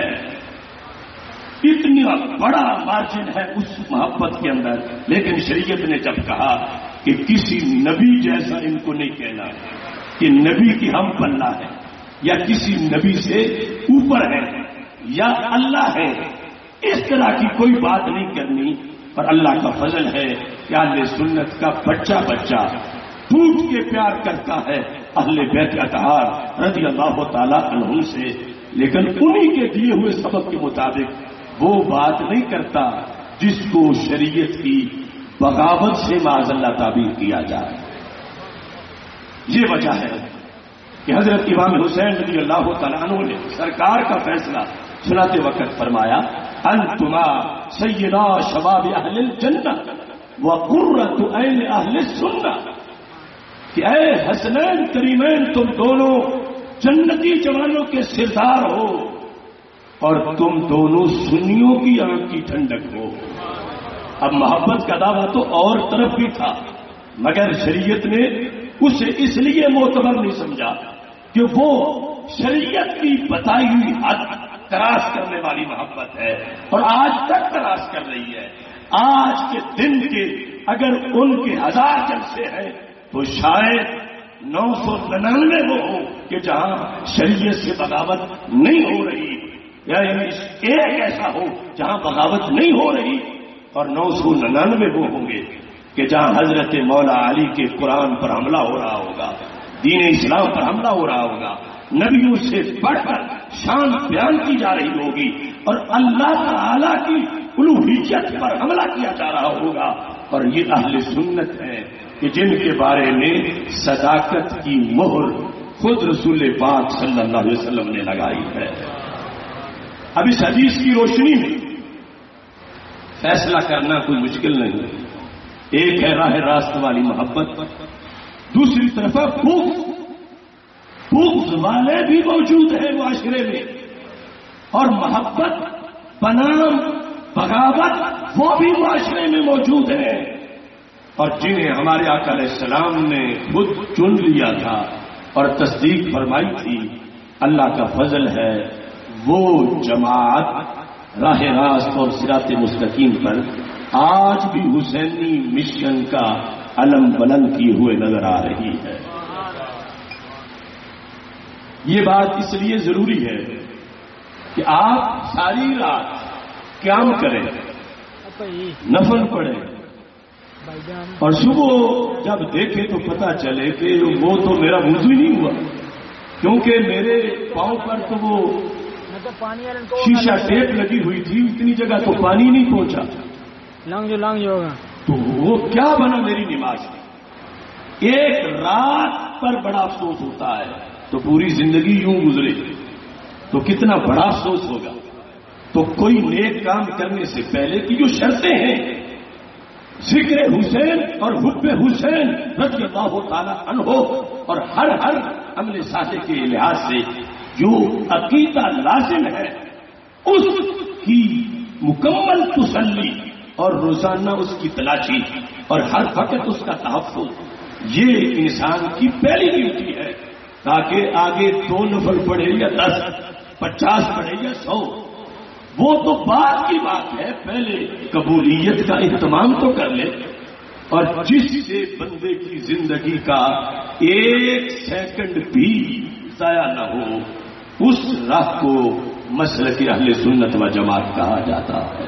Speaker 1: اتنا بڑا مارجن ہے اس محبت کے اندر۔ لیکن شریعت نے جب کہا کہ کسی نبی جیسا ان کو نہیں کہنا کہ نبی کی ہم پلہ ہے یا کسی نبی سے اوپر ہے یا اللہ ہے، اس طرح کی کوئی بات نہیں کرنی۔ اور اللہ کا فضل ہے کہ اہل سنت کا بچہ بچہ ٹوٹ کے پیار کرتا ہے اہل بیت اطہار رضی اللہ تعالی عنہم سے، لیکن انہی کے دیے ہوئے سبق کے مطابق وہ بات نہیں کرتا جس کو شریعت کی بغاوت سے معاذ اللہ تعبیر کیا جائے۔ یہ وجہ ہے کہ حضرت امام حسین رضی اللہ تعالیٰ عنہ نے سرکار کا فیصلہ سناتے وقت فرمایا، انتما سیدا شباب اہل الجنہ وقرۃ عین اہل السنہ، کہ اے حسنین کریمین تم دونوں جنتی جوانوں کے سردار ہو اور تم دونوں سنیوں کی آنکھ کی ٹھنڈک ہو۔ اب محبت کا دعویٰ تو اور طرف بھی تھا، مگر شریعت نے اسے اس لیے معتبر نہیں سمجھا کہ وہ شریعت کی بتائی ہوئی حد تراش کرنے والی محبت ہے، اور آج تک تراش کر رہی ہے۔ آج کے دن کے اگر ان کے 1000 جلسے ہیں تو شاید 999 وہ ہو کہ جہاں شریعت سے بغاوت نہیں ہو رہی، یا ایک ایسا ہو جہاں بغاوت نہیں ہو رہی، اور 999 وہ ہوں گے کہ جہاں حضرت مولا علی کے قرآن پر حملہ ہو رہا ہوگا، دین اسلام پر حملہ ہو رہا ہوگا، نبیوں سے بڑھ کر شان بیان کی جا رہی ہوگی، اور اللہ تعالی کی الوہیت پر حملہ کیا جا رہا ہوگا۔ اور یہ اہل سنت ہے کہ جن کے بارے میں صداقت کی مہر خود رسول پاک صلی اللہ علیہ وسلم نے لگائی ہے۔ اب اس حدیث کی روشنی میں فیصلہ کرنا کوئی مشکل نہیں، ایک ہے راہ راست والی محبت، دوسری طرف بغض والے بھی موجود ہیں معاشرے میں، اور محبت بنام بغاوت وہ بھی معاشرے میں موجود ہیں، اور جنہیں ہمارے آقا علیہ السلام نے خود چن لیا تھا اور تصدیق فرمائی تھی، اللہ کا فضل ہے وہ جماعت راہ راست اور صراط مستقیم پر آج بھی حسینی مشن کا علم بلند کیے ہوئے نظر آ رہی ہے۔ یہ بات اس لیے ضروری ہے کہ آپ ساری رات قیام کریں، نفل پڑھیں، اور صبح جب دیکھے تو پتا چلے کہ وہ تو میرا وضو ہی نہیں ہوا، کیونکہ میرے پاؤں پر تو وہ شیشہ ٹیپ لگی ہوئی تھی، اتنی جگہ تو پانی نہیں پہنچا،
Speaker 2: لانگ ہوگا
Speaker 1: تو وہ کیا بنا میری نماز؟ ایک رات پر بڑا افسوس ہوتا ہے تو پوری زندگی یوں گزرے تو کتنا بڑا افسوس ہوگا۔ تو کوئی نیک کام کرنے سے پہلے کی جو شرطیں ہیں، ذکر حسین اور حب حسین رضی اللہ تعالی عنہ، اور ہر عمل صالح کے لحاظ سے جو عقیدہ لازم ہے اس کی مکمل تسلی اور روزانہ اس کی تلاشی اور ہر وقت اس کا تحفظ، یہ انسان کی پہلی ڈیوٹی ہے، تاکہ آگے 2 نفل پڑھے یا 10 50 پڑھے یا 100 وہ تو بعد کی بات ہے، پہلے قبولیت کا اہتمام تو کر لے۔ اور جس سے بندے کی زندگی کا 1 سیکنڈ بھی ضائع نہ ہو، اس راہ کو مسلک اہل سنت و جماعت کہا جاتا ہے۔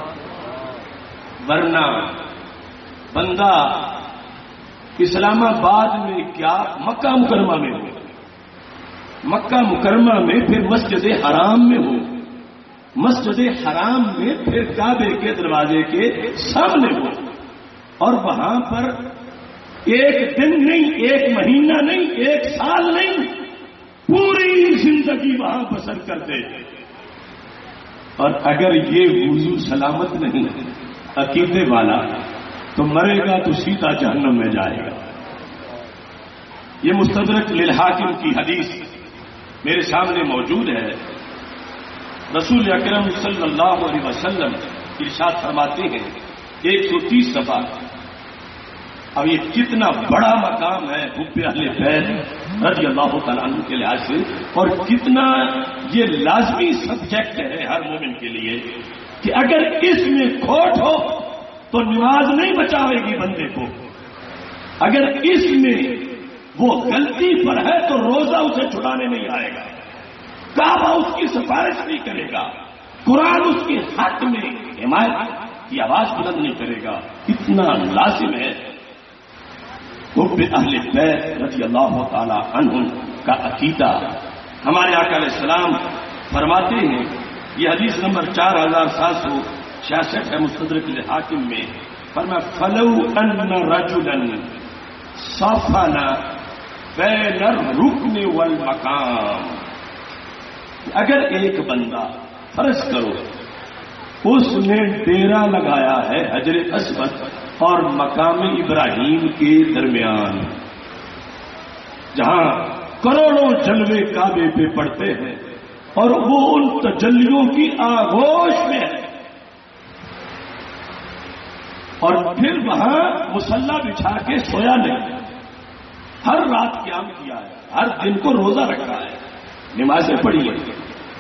Speaker 1: ورنہ بندہ اسلام آباد میں کیا مکہ مکرمہ میں ہو، مکہ مکرمہ میں پھر مسجد حرام میں ہو، مسجد حرام میں پھر کعبے کے دروازے کے سامنے ہو، اور وہاں پر 1 دن نہیں، 1 مہینہ نہیں، 1 سال نہیں، پوری زندگی وہاں بسر کر دے، اور اگر یہ وضو سلامت نہیں عقیدے والا تو مرے گا تو سیدھا جہنم میں جائے گا۔ یہ مستدرک للحاکم کی حدیث میرے سامنے موجود ہے۔ رسول اکرم صلی اللہ علیہ وسلم ارشاد فرماتے ہیں 130 صفحہ۔ اب یہ کتنا بڑا مقام ہے حب اہل بیت رضی اللہ تعالیٰ عنہ کے لحاظ سے، اور کتنا یہ لازمی سبجیکٹ ہے ہر مومن کے لیے کہ اگر اس میں کھوٹ ہو تو نماز نہیں بچاوے گی بندے کو، اگر اس میں وہ غلطی پر ہے تو روزہ اسے چھڑانے نہیں آئے گا، کعبہ اس کی سفارش نہیں کرے گا، قرآن اس کے حق میں حمایت کی آواز بلند نہیں کرے گا۔ اتنا لازم ہے حب اہل بیت رضی اللہ تعالی عنہ کا عقیدہ۔ ہمارے آقا علیہ السلام فرماتے ہیں، یہ حدیث نمبر 4766 ہے مستدرک الحاکم میں، فرمایا فلو ان رجلا صفن بین الرکن والمقام، اگر ایک بندہ فرض کرو اس نے ڈیرا لگایا ہے حجر اسود اور مقام ابراہیم کے درمیان، جہاں کروڑوں جلوے کعبے پہ پڑتے ہیں اور وہ ان تجلیوں کی آغوش میں ہے، اور پھر وہاں مصلی بچھا کے سویا نہیں، ہر رات قیام کیا ہے، ہر دن کو روزہ رکھا ہے، نمازیں پڑھی ہیں،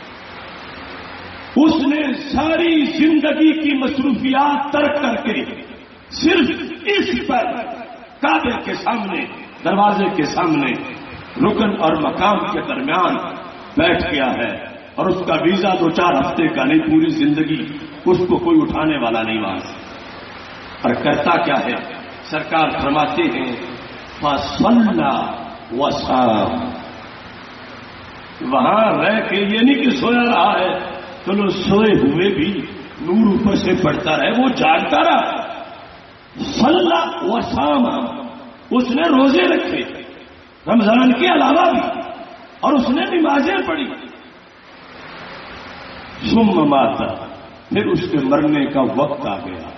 Speaker 1: اس نے ساری زندگی کی مصروفیات ترک کر کے صرف اس پر کعبے کے سامنے، دروازے کے سامنے، رکن اور مقام کے درمیان بیٹھ گیا ہے، اور اس کا ویزا 2-4 ہفتے کا نہیں، پوری زندگی اس کو کوئی اٹھانے والا نہیں وہاں، اور کرتا کیا ہے؟ سرکار فرماتے ہیں فَصَلَّى وَصَامَ، وہاں رہ کے یہ نہیں کہ سویا رہا ہے، چلو سوئے ہوئے بھی نور اوپر سے پڑتا رہے، وہ جاگتا رہا، صلی وصام، اس نے روزے رکھے رمضان کے علاوہ بھی، اور اس نے نمازیں پڑھی، ثم مات، پھر اس کے مرنے کا وقت آ گیا۔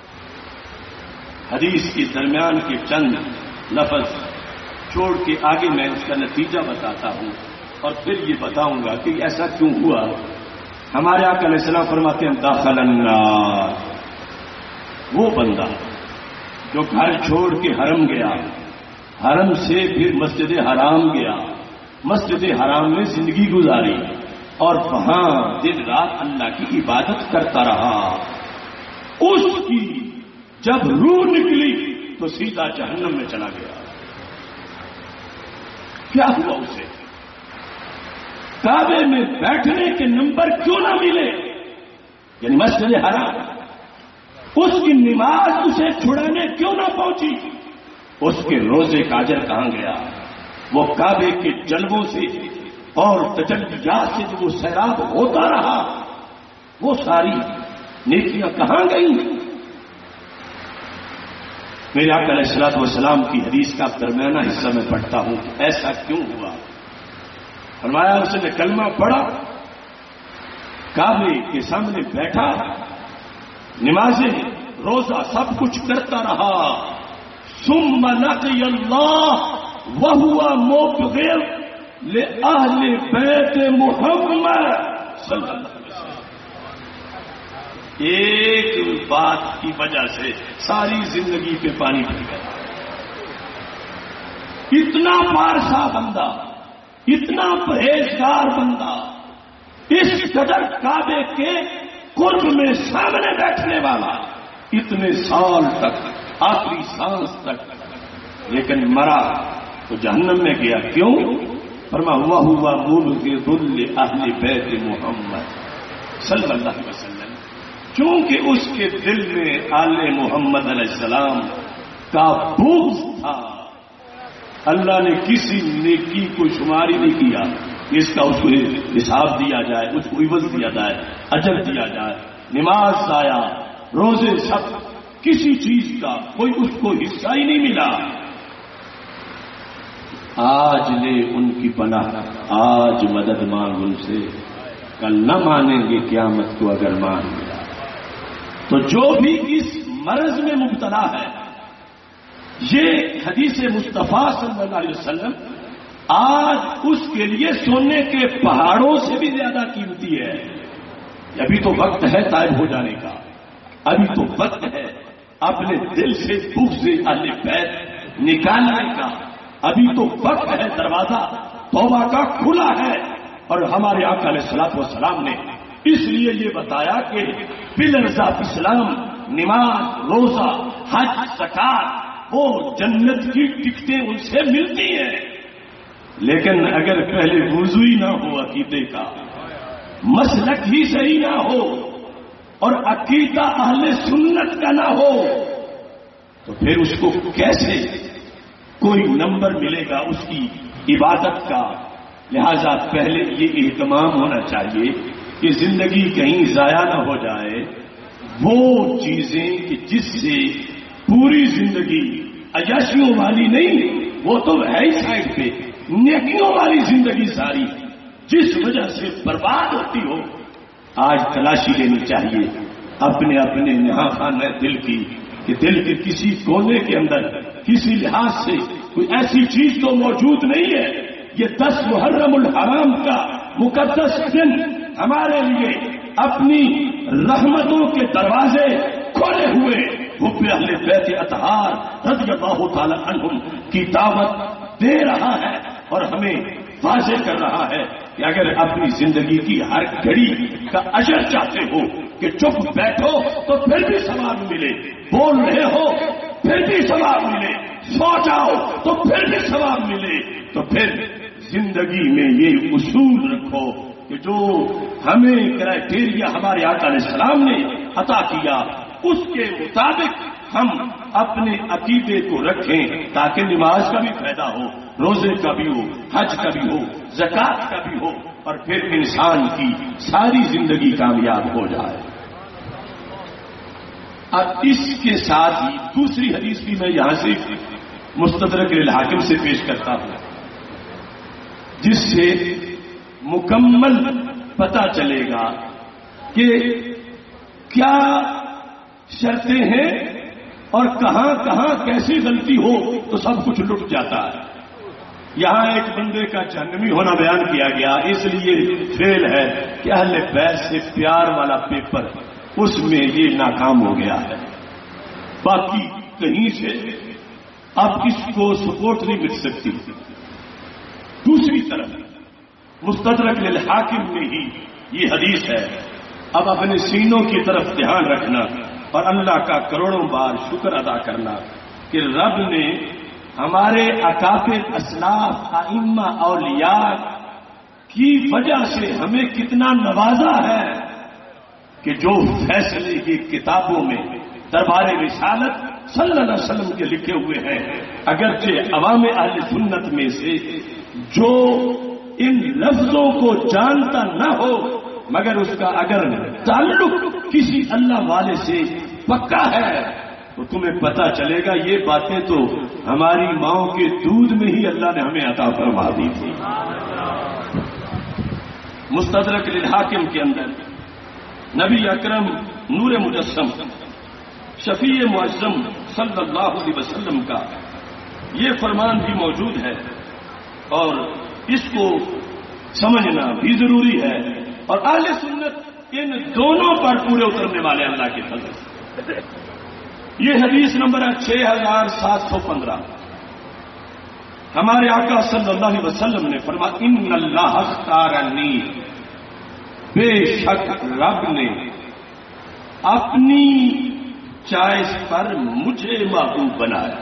Speaker 1: حدیث کے درمیان کے چند لفظ چھوڑ کے آگے میں اس کا نتیجہ بتاتا ہوں، اور پھر یہ بتاؤں گا کہ ایسا کیوں ہوا۔ ہمارے آقا علیہ السلام فرماتے ہیں دخل النار، وہ بندہ جو گھر چھوڑ کے حرم گیا، حرم سے پھر مسجد حرام گیا، مسجد حرام میں زندگی گزاری اور وہاں دن رات اللہ کی عبادت کرتا رہا، اس کی جب روح نکلی تو سیدھا جہنم میں چلا گیا۔ کیا ہوا اسے؟ کعبے میں بیٹھنے کے نمبر کیوں نہ ملے، یعنی مسجد حرام اس کی نماز اسے چھڑانے کیوں نہ پہنچی؟ اس کے روزے کا اجر کہاں گیا؟ وہ کعبے کے جلووں سے اور تجلیات سے جو وہ سیراب ہوتا رہا، وہ ساری نیکیاں کہاں گئیں؟ میرے آقا علیہ الصلوۃ والسلام کی حدیث کا درمیانہ حصہ میں پڑھتا ہوں، ایسا کیوں ہوا؟ فرمایا اس نے کلمہ پڑھا، کعبے کے سامنے بیٹھا، نمازیں روزہ سب کچھ کرتا رہا، ثم لقي الله وهو مبغض لأهل بیت محمد صلی اللہ علیہ وسلم۔ ایک بات کی وجہ سے ساری زندگی پہ پانی پھر گیا۔ اتنا پارسا بندہ، اتنا پرہیزگار بندہ، اس قدر کعبے کے قرب میں سامنے بیٹھنے والا، اتنے سال تک، آخری سانس تک، لیکن مرا تو جہنم میں گیا۔ کیوں؟ فرما ہوا مبغض لأہل بیت محمد صلی اللہ علیہ وسلم، چونکہ اس کے دل میں آل محمد علیہ السلام کا بغض تھا۔ اللہ نے کسی نیکی کو شمار ہی نہیں کیا، اس کا اس کو حساب دیا جائے، اس کو عوض دیا جائے، اجر دیا جائے، نماز ضائع، روزے سب، کسی چیز کا کوئی اس کو حصہ ہی نہیں ملا۔ آج لے ان کی پناہ، آج مدد مانگ ان سے، کل نہ مانیں گے قیامت کو اگر مان لیا۔ تو جو بھی اس مرض میں مبتلا ہے، یہ حدیث مصطفیٰ صلی اللہ علیہ وسلم آج اس کے لیے سونے کے پہاڑوں سے بھی زیادہ قیمتی ہے۔ ابھی تو وقت ہے تائب ہو جانے کا، ابھی تو وقت ہے اپنے دل سے بغض اہل بیت نکالنے کا، ابھی تو وقت ہے، دروازہ توبہ کا کھلا ہے۔ اور ہمارے آقا علیہ الصلوۃ والسلام نے اس لیے یہ بتایا کہ پلرز آف اسلام، نماز، روزہ، حج، زکات، وہ جنت کی ٹکٹیں ان سے ملتی ہیں، لیکن اگر پہلے وضو ہی نہ ہو، عقیدے کا مسلک ہی صحیح نہ ہو اور عقیدہ اہل سنت کا نہ ہو، تو پھر اس کو کیسے کوئی نمبر ملے گا اس کی عبادت کا؟ لہذا پہلے یہ اہتمام ہونا چاہیے کہ زندگی کہیں ضائع نہ ہو جائے۔ وہ چیزیں کہ جس سے پوری زندگی عیاشیوں والی نہیں، وہ تو ہے ہی سائڈ پہ، نیکیوں والی زندگی ساری جس وجہ سے برباد ہوتی ہو، آج تلاشی لینی چاہیے اپنے اپنے نہا خانہ دل کی، کہ دل کے کسی کونے کے اندر کسی لحاظ سے کوئی ایسی چیز تو موجود نہیں ہے۔ یہ 10 محرم الحرام کا مقدس دن ہمارے لیے اپنی رحمتوں کے دروازے کھولے ہوئے حب اہل بیت اطہار رضی اللہ تعالی عنہم کی دعوت دے رہا ہے، اور ہمیں واضح کر رہا ہے کہ اگر اپنی زندگی کی ہر گھڑی کا اجر چاہتے ہو کہ چپ بیٹھو تو پھر بھی ثواب ملے، بول رہے ہو پھر بھی ثواب ملے، سو جاؤ تو پھر بھی ثواب ملے، تو پھر زندگی میں یہ اصول رکھو کہ جو ہمیں کرائٹیریا ہمارے آقا علیہ السلام نے عطا کیا اس کے مطابق ہم اپنے عقیدے کو رکھیں، تاکہ نماز کا بھی فائدہ ہو، روزے کا بھی ہو، حج کا بھی ہو، زکات کا بھی ہو، اور پھر انسان کی ساری زندگی کامیاب ہو جائے۔ اب اس کے ساتھ ہی دوسری حدیث بھی میں یہاں سے مستدرک للحاکم سے پیش کرتا ہوں، جس سے مکمل پتہ چلے گا کہ کیا شرطیں ہیں اور کہاں کہاں کیسی غلطی ہو تو سب کچھ لٹ جاتا ہے۔ یہاں ایک بندے کا جہنمی ہونا بیان کیا گیا، اس لیے فیل ہے کہ اہل بیت سے پیار والا پیپر اس میں یہ ناکام ہو گیا ہے، باقی کہیں سے اب اس کو سپورٹ نہیں مل سکتی۔ دوسری طرف مستدرک للحاکم میں ہی یہ حدیث ہے۔ اب اپنے سینوں کی طرف دھیان رکھنا اور اللہ کا کروڑوں بار شکر ادا کرنا کہ رب نے ہمارے اکابر اسلاف ائمہ اولیاء کی وجہ سے ہمیں کتنا نوازا ہے کہ جو فیصلے یہ کتابوں میں دربار رسالت صلی اللہ علیہ وسلم کے لکھے ہوئے ہیں. اگرچہ عوام اہل سنت میں سے جو ان لفظوں کو جانتا نہ ہو مگر اس کا اگر تعلق کسی اللہ والے سے پکا ہے تو تمہیں پتا چلے گا یہ باتیں تو ہماری ماؤں کے دودھ میں ہی اللہ نے ہمیں عطا فرما دی تھی. مستدرک للحاکم کے اندر نبی اکرم نور مجسم شفیع معظم صلی اللہ علیہ وسلم کا یہ فرمان بھی موجود ہے اور اس کو سمجھنا بھی ضروری ہے. اور اہل سنت ان دونوں پر پورے اترنے والے اللہ کے فضل سے. یہ حدیث نمبر 6715. ہمارے آقا صلی اللہ علیہ وسلم نے فرمایا ان اللہ اختارنی، بے شک رب نے اپنی چوائس پر مجھے محبوب بنایا.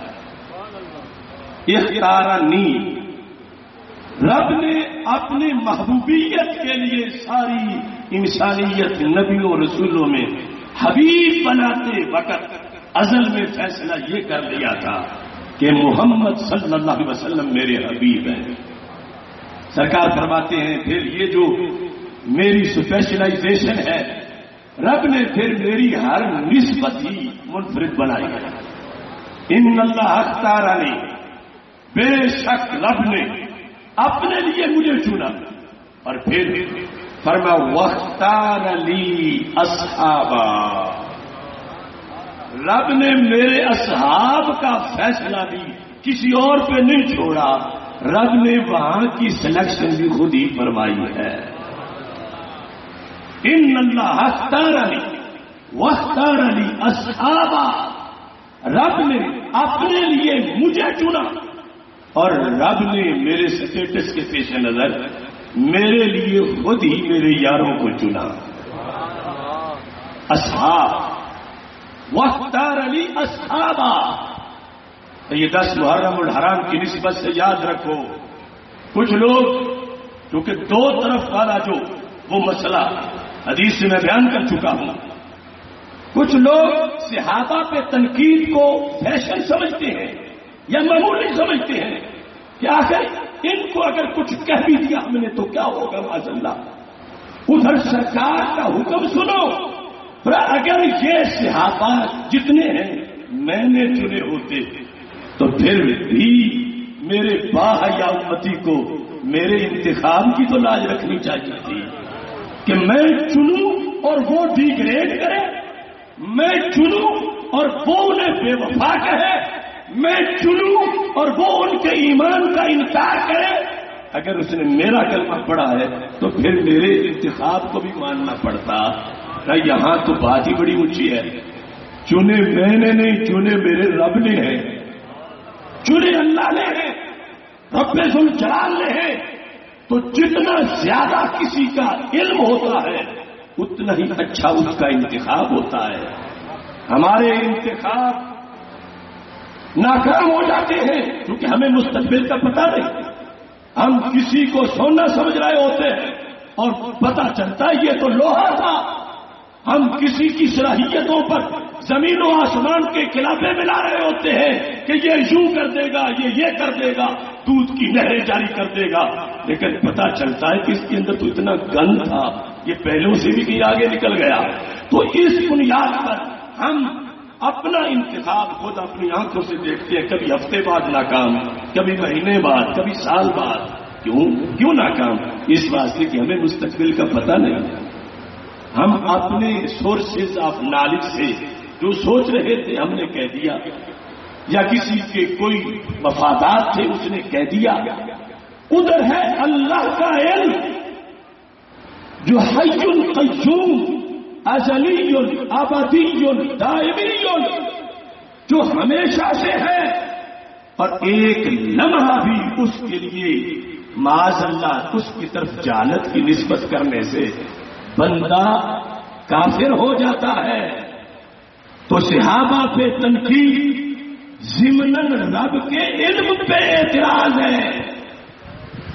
Speaker 1: اختارنی، رب نے اپنی محبوبیت کے لیے ساری انسانیت نبیوں رسولوں میں حبیب بناتے وقت ازل میں فیصلہ یہ کر لیا تھا کہ محمد صلی اللہ علیہ وسلم میرے حبیب ہیں. سرکار فرماتے ہیں پھر یہ جو میری اسپیشلائزیشن ہے رب نے پھر میری ہر نسبت ہی منفرد بنائی ہے. ان اللہ اختارنی، بے شک رب نے اپنے لیے مجھے چنا. اور پھر فرمایا واختار لی اصحابا، رب نے میرے اصحاب کا فیصلہ بھی کسی اور پہ نہیں چھوڑا، رب نے وہاں کی سلیکشن بھی خود ہی فرمائی ہے. ان اللہ اختارنی واختارنی اصحابا، رب نے اپنے لیے مجھے چنا اور رب نے میرے سٹیٹس کے پیش نظر میرے لیے خود ہی میرے یاروں کو چنا. اصحاب، واختارنی اصحابا. یہ 10 محرم الحرام کی نسبت سے یاد رکھو، کچھ لوگ کیونکہ دو طرف والا جو وہ مسئلہ حدیث سے میں بیان کر چکا ہوں، کچھ لوگ صحابہ پہ تنقید کو فیشن سمجھتے ہیں یا معمولی سمجھتے ہیں کہ آخر ان کو اگر کچھ کہہ بھی دیا ہم نے تو کیا ہوگا معاذ اللہ. ادھر سرکار کا حکم سنو، پر اگر یہ صحابہ جتنے ہیں میں نے چنے ہوتے تو پھر بھی میرے باحیا امتی کو میرے انتخاب کی تو لاج رکھنی چاہیے تھی کہ میں چنوں اور وہ ڈیگریڈ کرے، میں چنوں اور وہ انہیں بے وفا کہے، میں چنوں اور وہ ان کے ایمان کا انکار کرے. اگر اس نے میرا کلمہ پڑھا ہے تو پھر میرے انتخاب کو بھی ماننا پڑتا. یہاں تو بات ہی بڑی اونچی ہے. چنے میں نے نہیں، چنے میرے رب نے ہیں، چنے اللہ نے ہیں، رب ذوالجلال نے ہیں. تو جتنا زیادہ کسی کا علم ہوتا ہے اتنا ہی اچھا اس کا انتخاب ہوتا ہے. ہمارے انتخاب ناکام ہو جاتے ہیں کیونکہ ہمیں مستقبل کا پتہ نہیں. ہم کسی کو سونا سمجھ رہے ہوتے ہیں اور پتہ چلتا ہے یہ تو لوہا تھا. ہم کسی کی صلاحیتوں پر زمین و آسمان کے خلافے ملا رہے ہوتے ہیں کہ یہ یوں کر دے گا، یہ کر دے گا، دودھ کی نہریں جاری کر دے گا. لیکن پتہ چلتا ہے کہ اس کے اندر تو اتنا گند تھا یہ پہلوں سے بھی کہیں آگے نکل گیا. تو اس بنیاد پر ہم اپنا انتخاب خود اپنی آنکھوں سے دیکھتے ہیں، کبھی ہفتے بعد ناکام، کبھی مہینے بعد، کبھی سال بعد. کیوں ناکام؟ اس واسطے کہ ہمیں مستقبل کا پتہ نہیں. ہم اپنے سورسز آف نالج سے جو سوچ رہے تھے ہم نے کہہ دیا، یا کسی کے کوئی مفادات تھے اس نے کہہ دیا. ادھر ہے اللہ کا علم جو حی قیوم ازلی ابدی دائمی، جو ہمیشہ سے ہے اور ایک لمحہ بھی اس کے لیے معاذ اللہ اس کی طرف جہالت کی نسبت کرنے سے بندہ کافر ہو جاتا ہے. تو صحابہ پہ تنقید، ضمناً رب کے علم پہ اعتراض ہے.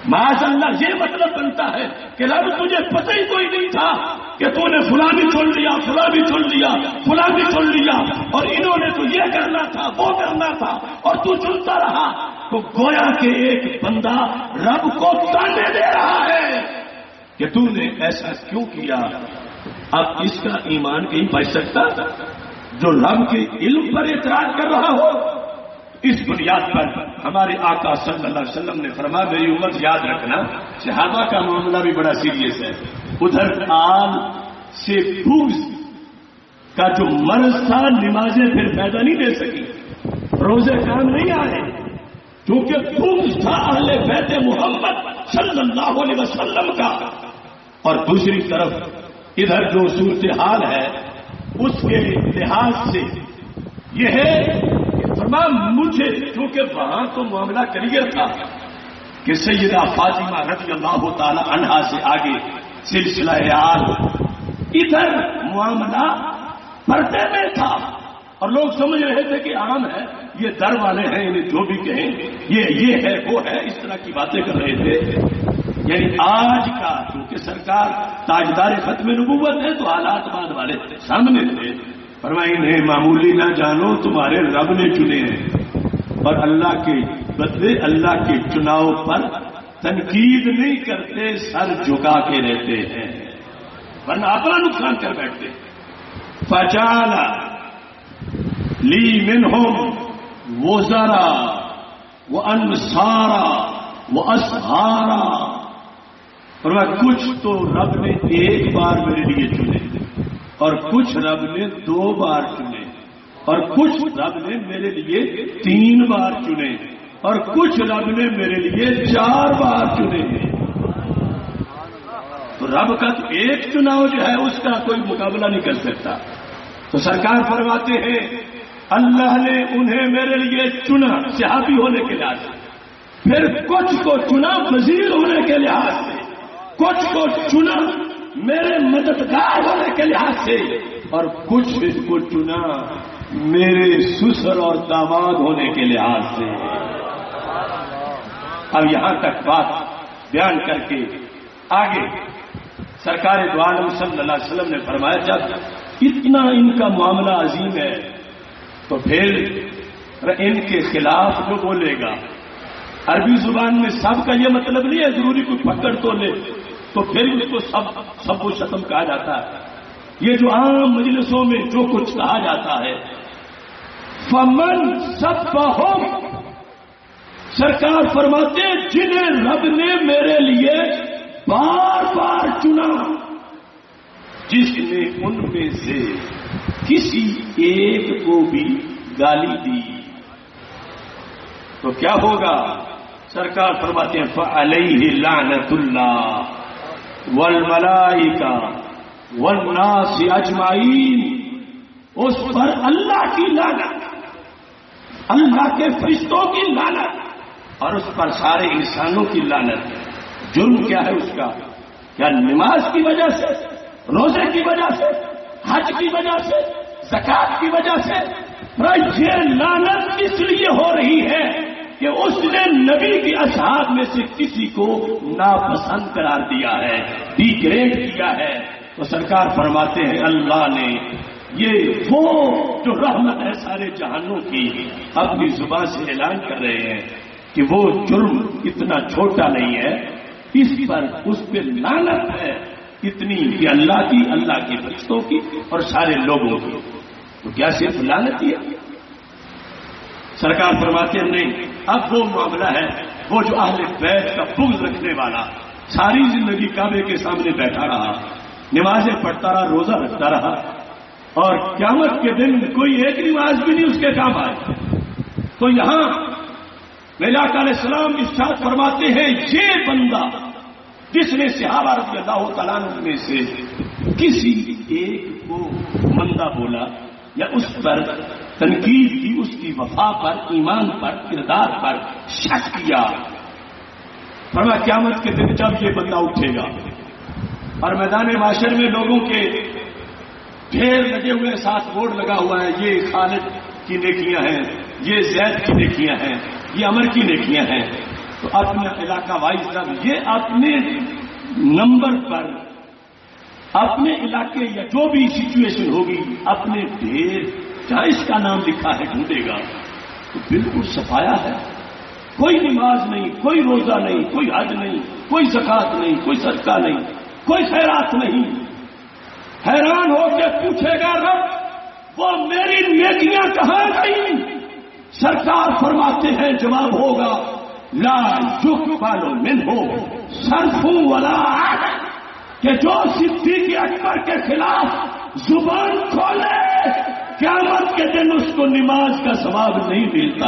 Speaker 1: معاذ اللہ یہ مطلب بنتا ہے کہ رب تجھے پتہ ہی کوئی نہیں تھا کہ تو نے فلاں بھی چن لیا، فلاں بھی چن لیا، فلاں بھی چن لیا، اور انہوں نے تو یہ کرنا تھا، وہ کرنا تھا، اور تو چنتا رہا۔ تو گویا کہ ایک بندہ رب کو تانے دے رہا ہے کہ تو نے ایسا کیوں کیا۔ اب اس کا ایمان کہیں بچ سکتا جو رب کے علم پر اعتراض کر رہا ہو؟ اس بنیاد پر ہمارے آقا صلی اللہ علیہ وسلم نے فرمایا میری امت یاد رکھنا، صحابہ کا معاملہ بھی بڑا سیریس ہے۔ ادھر آل سے بغض کا جو مرض تھا، نمازیں پھر فائدہ نہیں دے سکی، روزے کام نہیں آئے، کیونکہ بغض تھا اہل بیت محمد صلی اللہ علیہ وسلم کا۔ اور دوسری طرف ادھر جو صورتحال ہے اس کے لحاظ سے یہ ہے تمام مجھے، کیونکہ وہاں تو معاملہ کلیئر تھا کہ سیدہ فاطمہ رضی اللہ تعالی عنہا سے آگے سلسلہ آل، ادھر معاملہ پردے میں تھا اور لوگ سمجھ رہے تھے کہ عام ہے، یہ در والے ہیں، انہیں جو بھی کہیں یہ ہے وہ ہے، اس طرح کی باتیں کر رہے تھے۔ یعنی آج کا کیونکہ سرکار تاجدار ختم نبوت ہے تو حالات بعد والے سامنے تھے، فرمایا انہیں معمولی نہ جانو، تمہارے رب نے چنے ہیں، اور اللہ کے بدلے اللہ کے چناؤ پر تنقید نہیں کرتے، سر جھکا کے رہتے ہیں، ورنہ اپنا نقصان کر بیٹھتے۔ فجعل لی منہم وزرا وانصارا واسحارا، اور کچھ تو رب نے ایک بار میرے لیے چنے، اور کچھ رب نے 2 بار چنے، اور کچھ رب نے میرے لیے 3 بار چنے، اور کچھ رب نے میرے لیے 4 بار چنے۔ تو رب کا تو ایک چناؤ جو ہے اس کا کوئی مقابلہ نہیں کر سکتا۔ تو سرکار فرماتے ہیں اللہ نے انہیں میرے لیے چنا صحابی ہونے کے لحاظ سے، پھر کچھ کو چنا وزیر ہونے کے لحاظ سے، کچھ کو چنا میرے مددگار ہونے کے لحاظ سے، اور کچھ کو چنا میرے سسر اور داماد ہونے کے لحاظ سے۔ اب یہاں تک بات بیان کر کے آگے سرکار دو عالم صلی اللہ علیہ وسلم نے فرمایا جب اتنا ان کا معاملہ عظیم ہے تو پھر ان کے خلاف جو بولے گا، عربی زبان میں سب کا یہ مطلب نہیں ہے ضروری کوئی پکڑ تو لے تو پھر اس کو سب و شتم کہا جاتا ہے۔ یہ جو عام مجلسوں میں جو کچھ کہا جاتا ہے فمن سبہم، سرکار فرماتے ہیں جنہیں رب نے میرے لیے بار بار چنا، جس نے ان میں سے کسی ایک کو بھی گالی دی تو کیا ہوگا؟ سرکار فرماتے ہیں فعلیہ لعنت اللہ والملائکہ والناس اجمعین، اس پر اللہ کی لعنت، اللہ کے فرشتوں کی لعنت، اور اس پر سارے انسانوں کی لعنت۔ جرم کیا ہے اس کا؟ کیا نماز کی وجہ سے، روزے کی وجہ سے، حج کی وجہ سے، زکات کی وجہ سے؟ یہ لعنت اس لیے ہو رہی ہے کہ اس نے نبی کی اصحاب میں سے کسی کو ناپسند قرار دیا ہے، ڈی گریڈ کیا ہے۔ تو سرکار فرماتے ہیں اللہ نے یہ وہ جو رحمت ہے سارے جہانوں کی اپنی زبان سے اعلان کر رہے ہیں کہ وہ جرم اتنا چھوٹا نہیں ہے، اس پر اس پہ لعنت ہے اتنی کہ اللہ کی، اللہ کے فرشتوں کی اور سارے لوگوں کی۔ تو کیا صرف لعنت ہی ہے؟ سرکار فرماتے ہیں نہیں، اب وہ معاملہ ہے وہ جو اہل بیت کا بغض رکھنے والا ساری زندگی کعبے کے سامنے بیٹھا رہا، نمازیں پڑھتا رہا، روزہ رکھتا رہا، اور قیامت کے دن کوئی ایک نماز بھی نہیں اس کے کام آئے۔ تو یہاں میرے آقا علیہ السلام ارشاد فرماتے ہیں یہ بندہ جس نے صحابہ رضی اللہ تعالیٰ عنہ میں سے کسی ایک کو مندہ بولا یا اس پر تنقید کی، اس کی وفا پر، ایمان پر، کردار پر شک کیا، فرمایا قیامت کے دن جب یہ بندہ اٹھے گا اور میدان معاشر میں لوگوں کے ڈھیر لگے ہوئے ساتھ بورڈ لگا ہوا ہے، یہ خالد کی نیکیاں ہیں، یہ زید کی نیکیاں ہیں، یہ عمر کی نیکیاں ہیں، تو اپنا علاقہ وائز سب یہ اپنے نمبر پر اپنے علاقے یا جو بھی سچویشن ہوگی اپنے ڈھیر جہاں اس کا نام لکھا ہے ڈھونڈے گا تو بالکل صفایا ہے. کوئی نماز نہیں، کوئی روزہ نہیں، کوئی حج نہیں، کوئی زکات نہیں، کوئی صدقہ نہیں، کوئی خیرات نہیں. حیران ہو کے پوچھے گا رب وہ میری نیکیاں کہاں گئی؟ سرکار فرماتے ہیں جواب ہوگا لا یقبل منہ صرف ولا عدل، کہ جو صدیق اکبر کے خلاف زبان کھولے قیامت کے دن اس کو نماز کا ثواب نہیں ملتا.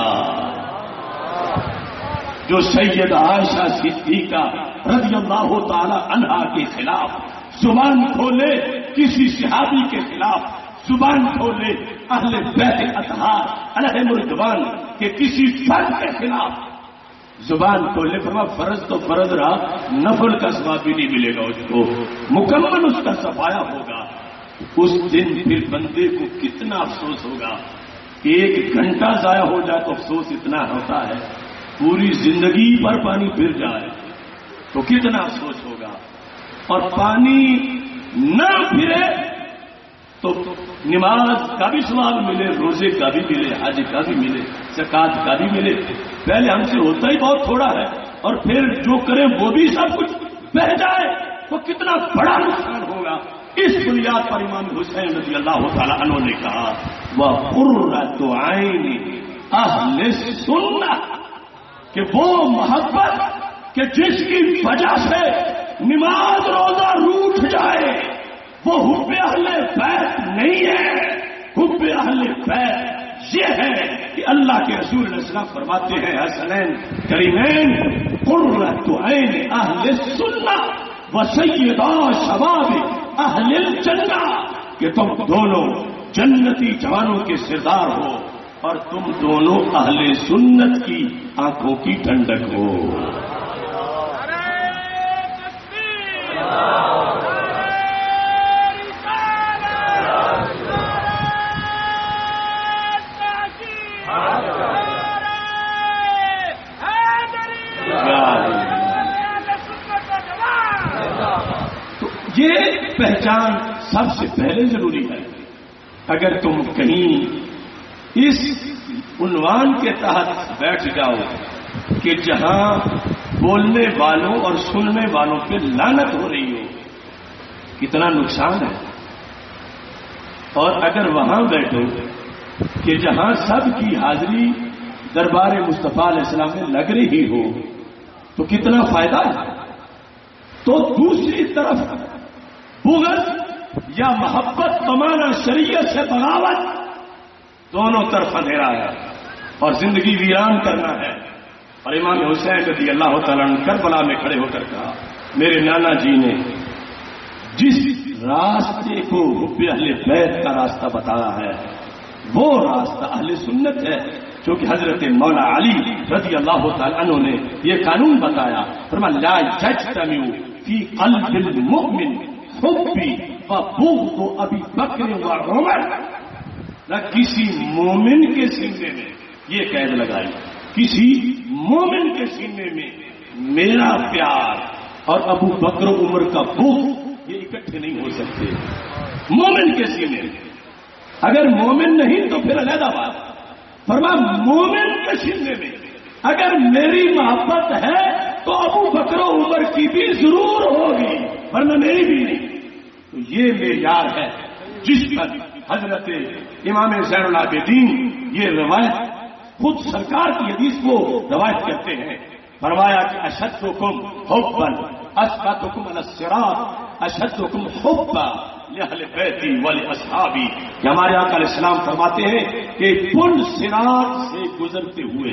Speaker 1: جو سید عائشہ صدیقہ رضی اللہ تعالی عنہا کے خلاف زبان کھولے، کسی صحابی کے خلاف زبان کھولے، اہل بیت اطہار علیہم رضوان کے کسی فرد کے خلاف زبان کھولے، فرما فرض تو فرض رہا، نفل کا ثواب بھی نہیں ملے گا، اس کو مکمل اس کا صفایا ہوگا. اس دن پھر بندے کو کتنا افسوس ہوگا. 1 گھنٹہ ضائع ہو جائے تو افسوس اتنا ہوتا ہے، پوری زندگی پر پانی پھر جائے تو کتنا افسوس ہوگا. اور پانی نہ پھرے تو نماز کا بھی ثواب ملے، روزے کا بھی ملے، حج کا بھی ملے، زکات کا بھی ملے. پہلے ہم سے ہوتا ہی بہت تھوڑا ہے اور پھر جو کریں وہ بھی سب کچھ بہ جائے تو کتنا بڑا نقصان ہوگا. اس بنیاد پر امام حسین رضی اللہ تعالیٰ عنہ نے کہا وَقُرَّةُ عَيْنِ اہل سنت، کہ وہ محبت کہ جس کی وجہ سے نماز روزہ روٹھ جائے وہ حب اہل بیت نہیں ہے. حب اہل بیت یہ ہے کہ اللہ کے رسول علیہ السلام فرماتے ہیں حسنین کریمین قرۃ عین اہل سنت و سیدا شباب اہل الجنہ، کہ تم دونوں جنتی جوانوں کے سردار ہو اور تم دونوں اہل سنت کی آنکھوں کی ٹھنڈک ہو. تو یہ پہچان سب سے پہلے ضروری ہے. اگر تم کہیں اس عنوان کے تحت بیٹھ جاؤ کہ جہاں بولنے والوں اور سننے والوں پہ لعنت ہو رہی ہو، کتنا نقصان ہے. اور اگر وہاں بیٹھو کہ جہاں سب کی حاضری دربار مصطفیٰ علیہ السلام میں لگ رہی ہو تو کتنا فائدہ ہے. تو دوسری طرف بغض یا محبت کمانا، شریعت سے بغاوت، دونوں طرف اندھیرا ہے اور زندگی ویران کرنا ہے. اور امام حسین رضی اللہ تعالیٰ نے کربلا میں کھڑے ہو کر کہا میرے نانا جی نے جس راستے کو حب اہل بیت کا راستہ بتایا ہے وہ راستہ اہل سنت ہے، جو کہ حضرت مولا علی رضی اللہ تعالیٰ عنہ نے یہ قانون بتایا. فرمایا لا یجتمع فی قلب المؤمن حبی و بغض ابی بکر و عمر. نہ کسی مومن کے سینے میں یہ قید لگائی، کسی مومن کے سینے میں میرا پیار اور ابو بکر و عمر کا بغض یہ اکٹھے نہیں ہو سکتے. مومن کے سینے میں، اگر مومن نہیں تو پھر علیحدہ بات. فرمایا مومن کے سینے میں اگر میری محبت ہے تو ابو بکر و عمر کی بھی ضرور ہوگی ورنہ میری بھی نہیں. تو یہ معیار ہے جس پر حضرت امام زین العابدین یہ روایت خود سرکار کی حدیث کو روایت کرتے ہیں. فرمایا کہ اشدکم حبا اسبقکم علی الصراط اشدکم حبا لأہل بیتی ولاصحابی. کہ ہمارے آقا علیہ السلام فرماتے ہیں کہ پل صراط سے گزرتے ہوئے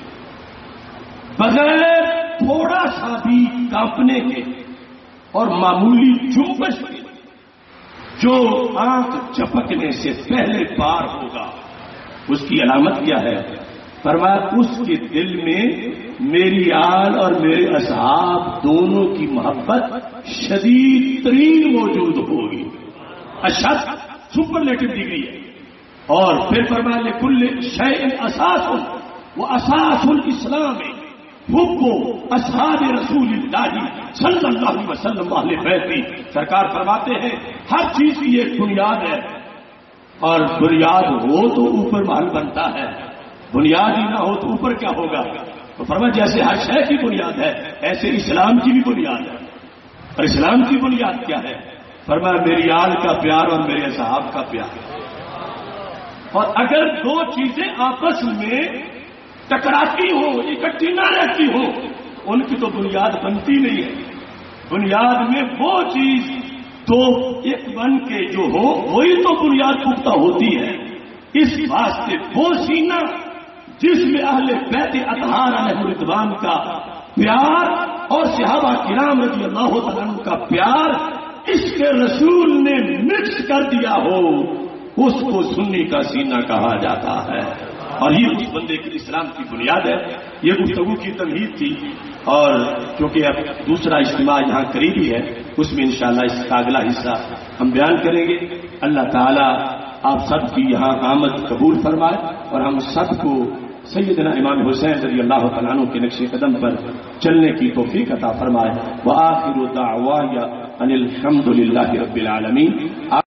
Speaker 1: بغیر تھوڑا سا بھی کانپنے کے اور معمولی جنبش کے جو آنکھ جھپکنے سے پہلے پار ہوگا اس کی علامت کیا ہے؟ فرمایا اس کے دل میں میری آل اور میرے اصحاب دونوں کی محبت شدید ترین موجود ہوگی. اشد سپرلیٹو ڈگری ہے. اور پھر فرمایا لکل شیء اساس وہ اساس الاسلام ہے. حب اصحاب رسول اللہ صلی اللہ علیہ وسلم اہل بیت. سرکار فرماتے ہیں ہر چیز کی ایک بنیاد ہے، اور بنیاد ہو تو اوپر محل بنتا ہے، بنیاد ہی نہ ہو تو اوپر کیا ہوگا. تو فرمایا جیسے ہر شے کی بنیاد ہے ایسے اسلام کی بھی بنیاد ہے. اور اسلام کی بنیاد کیا ہے؟ فرمایا میری آل کا پیار اور میرے صحاب کا پیار. اور اگر دو چیزیں آپس میں ٹکراتی ہو، اکٹھی نہ رہتی ہو، ان کی تو بنیاد بنتی نہیں ہے. بنیاد میں وہ چیز تو ایک بن کے جو ہو وہی تو بنیاد پختہ ہوتی ہے. اس واسطے وہ سینہ جس میں اہل بیت اطہار علیہ رضوان کا پیار اور صحابہ کرام رضی اللہ تعالیٰ عنہ کا پیار اس کے رسول نے مکس کر دیا ہو، اس کو سنی کا سینہ کہا جاتا ہے. اور یہ اس بندے کے اسلام کی بنیاد ہے. یہ گفتگو کی تمہید تھی، اور کیونکہ اب دوسرا اجتماع یہاں قریبی ہے، اس میں انشاءاللہ اس کا اگلا حصہ ہم بیان کریں گے. اللہ تعالیٰ آپ سب کی یہاں آمد قبول فرمائے، اور ہم سب کو سیدنا امام حسین رضی اللہ تعالیٰ عنہ کے نقش قدم پر چلنے کی توفیق عطا فرمائے. وآخر دعوایا ان الحمد للہ رب العالمین.